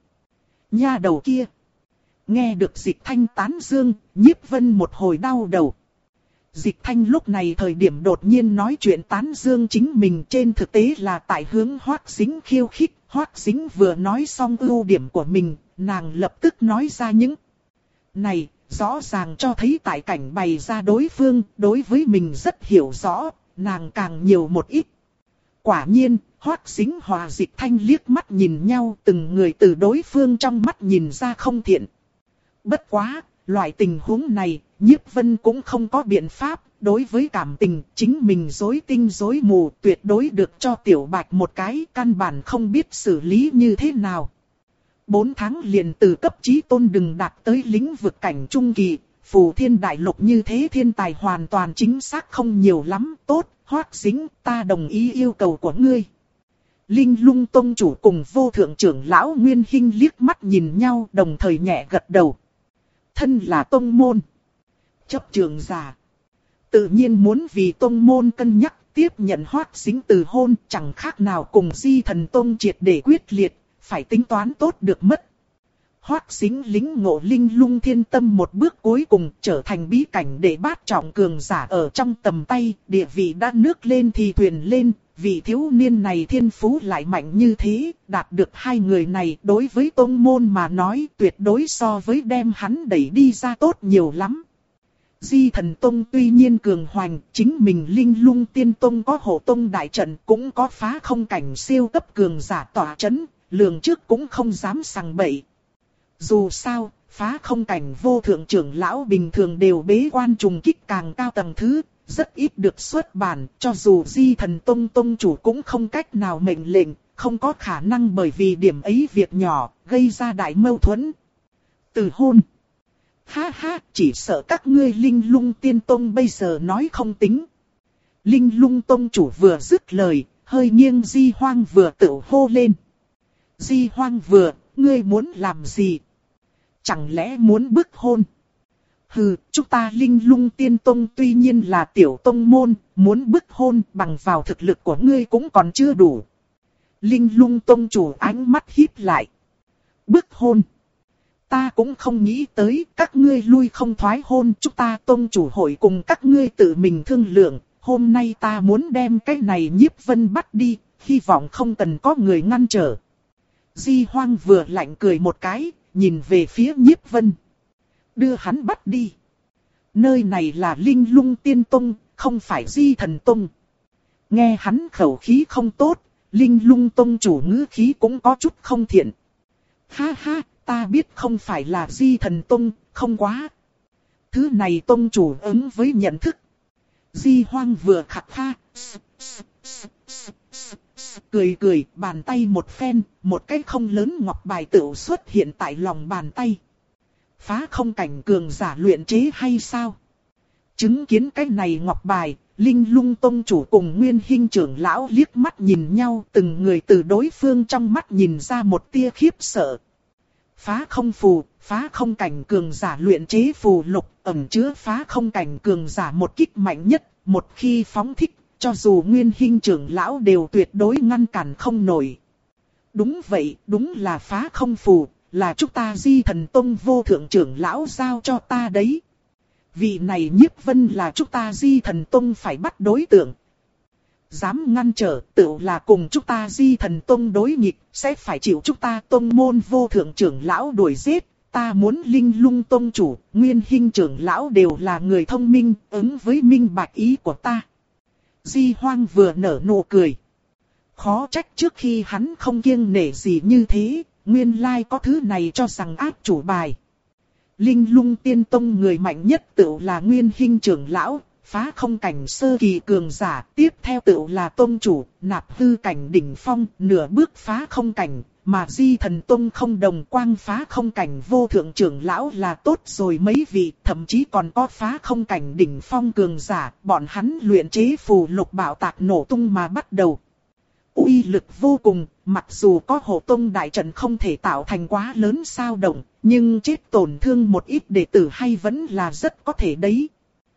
Nha đầu kia. Nghe được Dịch Thanh tán dương, Nhiếp Vân một hồi đau đầu. Dịch Thanh lúc này thời điểm đột nhiên nói chuyện tán dương chính mình, trên thực tế là tại hướng Hoắc Sính khiêu khích. Hoắc Sính vừa nói xong ưu điểm của mình, nàng lập tức nói ra những này, rõ ràng cho thấy tại cảnh bày ra đối phương, đối với mình rất hiểu rõ, nàng càng nhiều một ít. Quả nhiên, Hoắc Sính hòa Dịch Thanh liếc mắt nhìn nhau, từng người từ đối phương trong mắt nhìn ra không thiện. Bất quá, loại tình huống này, Nhiếp Vân cũng không có biện pháp, đối với cảm tình, chính mình rối tinh rối mù, tuyệt đối được cho Tiểu Bạch một cái, căn bản không biết xử lý như thế nào. Bốn tháng liền từ cấp chí tôn đừng đạt tới lĩnh vực cảnh trung kỳ, phù thiên đại lục như thế thiên tài hoàn toàn chính xác không nhiều lắm, tốt, Hoắc Sính, ta đồng ý yêu cầu của ngươi. Linh Lung Tông chủ cùng Vô Thượng trưởng lão Nguyên Hinh liếc mắt nhìn nhau, đồng thời nhẹ gật đầu. Thân là tông môn, chấp trường giả, tự nhiên muốn vì tông môn cân nhắc, tiếp nhận Hoắc Sính từ hôn, chẳng khác nào cùng Di Thần Tông triệt để quyết liệt, phải tính toán tốt được mất. Hoắc Sính lĩnh ngộ Linh Lung Thiên Tâm một bước cuối cùng, trở thành bí cảnh để bát trọng cường giả ở trong tầm tay, địa vị đã nước lên thì thuyền lên, vị thiếu niên này thiên phú lại mạnh như thế, đạt được hai người này đối với tông môn mà nói tuyệt đối so với đem hắn đẩy đi ra tốt nhiều lắm. Di Thần Tông tuy nhiên cường hoành, chính mình Linh Lung Tiên Tông có hộ tông đại trận, cũng có phá không cảnh siêu cấp cường giả tỏa chấn, lường trước cũng không dám sằng bậy. Dù sao, phá không cảnh Vô Thượng trưởng lão bình thường đều bế quan trùng kích càng cao tầng thứ, rất ít được xuất bản, cho dù Di Thần Tông Tông chủ cũng không cách nào mệnh lệnh, không có khả năng bởi vì điểm ấy việc nhỏ, gây ra đại mâu thuẫn. Từ hôn. Ha ha, chỉ sợ các ngươi Linh Lung Tiên Tông bây giờ nói không tính. Linh Lung Tông chủ vừa dứt lời, hơi nghiêng Di Hoang vừa tự hô lên. Di Hoang vừa, ngươi muốn làm gì? Chẳng lẽ muốn bức hôn? Hừ, chúng ta Linh Lung Tiên Tông tuy nhiên là tiểu tông môn, muốn bức hôn bằng vào thực lực của ngươi cũng còn chưa đủ. Linh Lung Tông chủ ánh mắt híp lại. Bức hôn? Ta cũng không nghĩ tới, các ngươi lui không thoái hôn, chúng ta Tông chủ hội cùng các ngươi tự mình thương lượng, hôm nay ta muốn đem cái này Nhiếp Vân bắt đi, hy vọng không cần có người ngăn trở. Di Hoang vừa lạnh cười một cái, nhìn về phía Nhiếp Vân. Đưa hắn bắt đi. Nơi này là Linh Lung Tiên Tông, không phải Di Thần Tông. Nghe hắn khẩu khí không tốt, Linh Lung Tông chủ ngữ khí cũng có chút không thiện. Ha ha, ta biết không phải là Di Thần Tông, không quá. Thứ này Tông chủ ứng với nhận thức. Di Hoang vừa khặt ha, cười cười, bàn tay một phen, một cái không lớn ngọc bài tựu xuất hiện tại lòng bàn tay. phá không cảnh cường giả luyện chế hay sao? Chứng kiến cái này ngọc bài, Linh Lung Tông chủ cùng Nguyên Hinh trưởng lão liếc mắt nhìn nhau, từng người từ đối phương trong mắt nhìn ra một tia khiếp sợ. Phá không phù, phá không cảnh cường giả luyện chế phù lục, ẩn chứa phá không cảnh cường giả một kích mạnh nhất, một khi phóng thích, cho dù Nguyên Hinh trưởng lão đều tuyệt đối ngăn cản không nổi. Đúng vậy, đúng là phá không phù, là chúng ta Di Thần Tông vô thượng trưởng lão giao cho ta đấy. Vị này Nhiếp Vân là chúng ta Di Thần Tông phải bắt đối tượng. Dám ngăn trở, tự là cùng chúng ta Di Thần Tông đối nghịch, sẽ phải chịu chúng ta tông môn vô thượng trưởng lão đuổi giết. Ta muốn Linh Lung Tông chủ, Nguyên Hinh trưởng lão đều là người thông minh, ứng với minh bạch ý của ta. Di Hoang vừa nở nụ cười. Khó trách trước khi hắn không kiêng nể gì như thế, nguyên lai có thứ này cho rằng áp chủ bài. Linh Lung Tiên Tông người mạnh nhất tự là Nguyên Hinh trưởng lão, phá không cảnh sơ kỳ cường giả, tiếp theo tự là tông chủ, nạp hư cảnh đỉnh phong, nửa bước phá không cảnh, mà Di Thần Tông không đồng quang phá không cảnh vô thượng trưởng lão là tốt rồi mấy vị, thậm chí còn có phá không cảnh đỉnh phong cường giả, bọn hắn luyện chế phù lục bảo tạc nổ tung mà bắt đầu. Uy lực vô cùng, mặc dù có hộ tông đại trận không thể tạo thành quá lớn sao động, nhưng chết tổn thương một ít đệ tử hay vẫn là rất có thể đấy.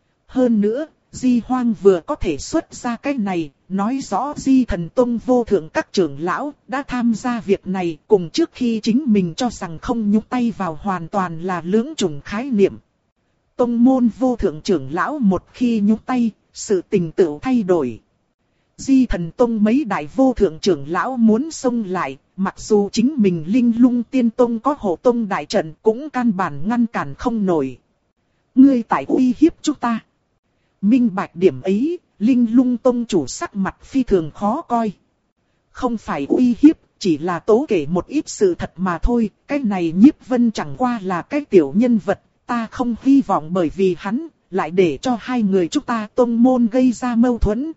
Hơn nữa, Di Hoang vừa có thể xuất ra cái này, nói rõ Di Thần Tông vô thượng các trưởng lão đã tham gia việc này, cùng trước khi chính mình cho rằng không nhúc tay vào hoàn toàn là lưỡng chủng khái niệm. Tông môn vô thượng trưởng lão một khi nhúc tay, sự tình tự thay đổi. Di Thần Tông mấy đại vô thượng trưởng lão muốn xông lại, mặc dù chính mình Linh Lung Tiên Tông có hộ tông đại trận cũng căn bản ngăn cản không nổi. Ngươi tại uy hiếp chúng ta. Minh bạch điểm ấy, Linh Lung Tông chủ sắc mặt phi thường khó coi. Không phải uy hiếp, chỉ là tố kể một ít sự thật mà thôi. Cái này Nhiếp Vân chẳng qua là cái tiểu nhân vật, ta không hy vọng bởi vì hắn, lại để cho hai người chúng ta tông môn gây ra mâu thuẫn.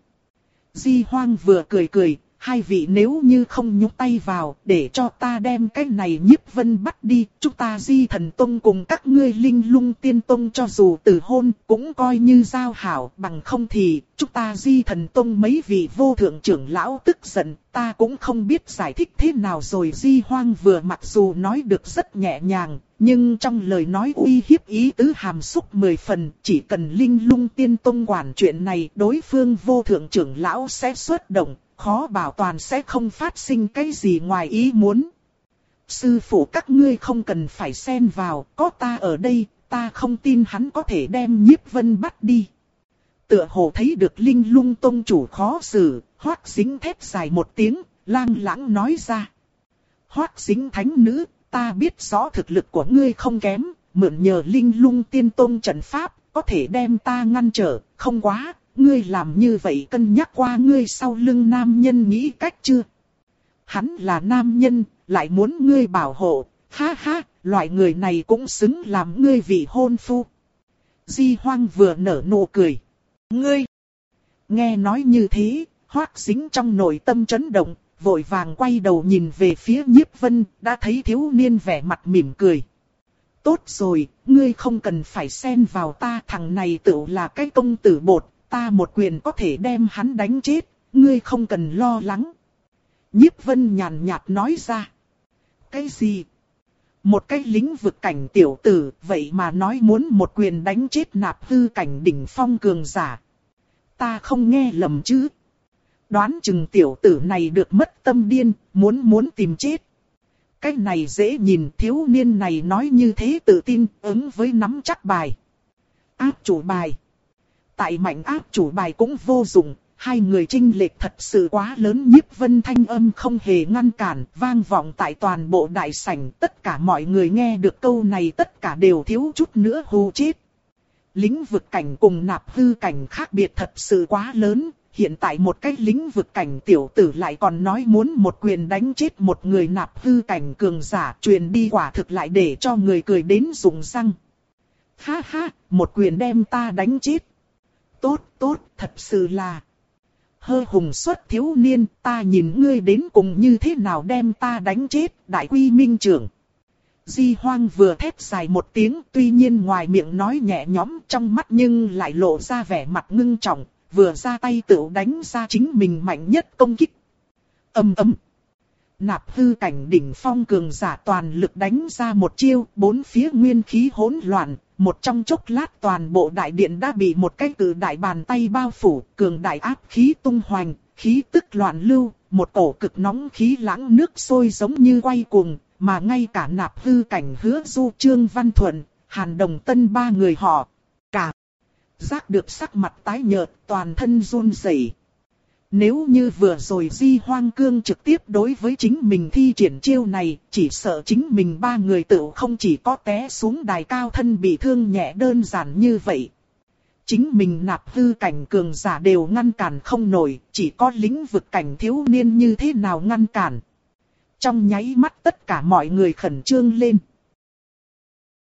Di Hoang vừa cười cười, hai vị nếu như không nhúc tay vào, để cho ta đem cái này Nhiếp Vân bắt đi, chúng ta Di Thần Tông cùng các ngươi Linh Lung Tiên Tông cho dù từ hôn, cũng coi như giao hảo, bằng không thì, chúng ta Di Thần Tông mấy vị vô thượng trưởng lão tức giận, ta cũng không biết giải thích thế nào rồi. Di Hoang vừa mặc dù nói được rất nhẹ nhàng, nhưng trong lời nói uy hiếp ý tứ hàm xúc mười phần, chỉ cần Linh Lung Tiên Tông quản chuyện này, đối phương vô thượng trưởng lão sẽ xuất động, khó bảo toàn sẽ không phát sinh cái gì ngoài ý muốn. Sư phụ các ngươi không cần phải xen vào, có ta ở đây, ta không tin hắn có thể đem Nhiếp Vân bắt đi. Tựa hồ thấy được Linh Lung Tông chủ khó xử, Hoắc Dính thét dài một tiếng, lang lãng nói ra. Hoắc Dính thánh nữ, ta biết rõ thực lực của ngươi không kém, mượn nhờ Linh Lung Tiên Tông trận pháp, có thể đem ta ngăn trở, không quá, ngươi làm như vậy cân nhắc qua ngươi sau lưng nam nhân nghĩ cách chưa? Hắn là nam nhân, lại muốn ngươi bảo hộ, ha ha, loại người này cũng xứng làm ngươi vị hôn phu. Di Hoang vừa nở nụ cười. Ngươi! Nghe nói như thế, Hoắc Dính trong nội tâm chấn động, vội vàng quay đầu nhìn về phía Nhiếp Vân, đã thấy thiếu niên vẻ mặt mỉm cười. Tốt rồi, ngươi không cần phải xen vào ta, thằng này tự là cái công tử bột, ta một quyền có thể đem hắn đánh chết, ngươi không cần lo lắng. Nhiếp Vân nhàn nhạt nói ra. Cái gì? Một cái lĩnh vực cảnh tiểu tử, vậy mà nói muốn một quyền đánh chết nạp hư cảnh đỉnh phong cường giả. Ta không nghe lầm chứ? Đoán chừng tiểu tử này được mất tâm điên, muốn muốn tìm chết. Cái này dễ nhìn, thiếu niên này nói như thế tự tin, ứng với nắm chắc bài. Áp chủ bài. Tại mạnh áp chủ bài cũng vô dụng, hai người chênh lệch thật sự quá lớn. Nhiếp Vân thanh âm không hề ngăn cản, vang vọng tại toàn bộ đại sảnh. Tất cả mọi người nghe được câu này tất cả đều thiếu chút nữa hù chết. Lĩnh vực cảnh cùng nạp hư cảnh khác biệt thật sự quá lớn. Hiện tại một cái lĩnh vực cảnh tiểu tử lại còn nói muốn một quyền đánh chết một người nạp hư cảnh cường giả, truyền đi quả thực lại để cho người cười đến rụng răng. Ha ha, một quyền đem ta đánh chết. Tốt, tốt, thật sự là. Hơ hùng xuất thiếu niên, ta nhìn ngươi đến cùng như thế nào đem ta đánh chết, đại quy minh trưởng. Di Hoang vừa thét dài một tiếng, tuy nhiên ngoài miệng nói nhẹ nhõm, trong mắt nhưng lại lộ ra vẻ mặt ngưng trọng, vừa ra tay tự đánh ra chính mình mạnh nhất công kích. Ầm ầm. Nạp hư cảnh đỉnh phong cường giả toàn lực đánh ra một chiêu, bốn phía nguyên khí hỗn loạn, một trong chốc lát toàn bộ đại điện đã bị một cái cự đại bàn tay bao phủ, cường đại áp khí tung hoành, khí tức loạn lưu, một cổ cực nóng khí lãng nước sôi giống như quay cuồng, mà ngay cả nạp hư cảnh Hứa Du, Trương Văn Thuận, Hàn Đồng Tân ba người họ, cả giác được sắc mặt tái nhợt, toàn thân run rẩy. Nếu như vừa rồi Di Hoang Cương trực tiếp đối với chính mình thi triển chiêu này, chỉ sợ chính mình ba người tự không chỉ có té xuống đài cao thân bị thương nhẹ đơn giản như vậy. Chính mình nạp hư cảnh cường giả đều ngăn cản không nổi, chỉ có lĩnh vực cảnh thiếu niên như thế nào ngăn cản. Trong nháy mắt tất cả mọi người khẩn trương lên.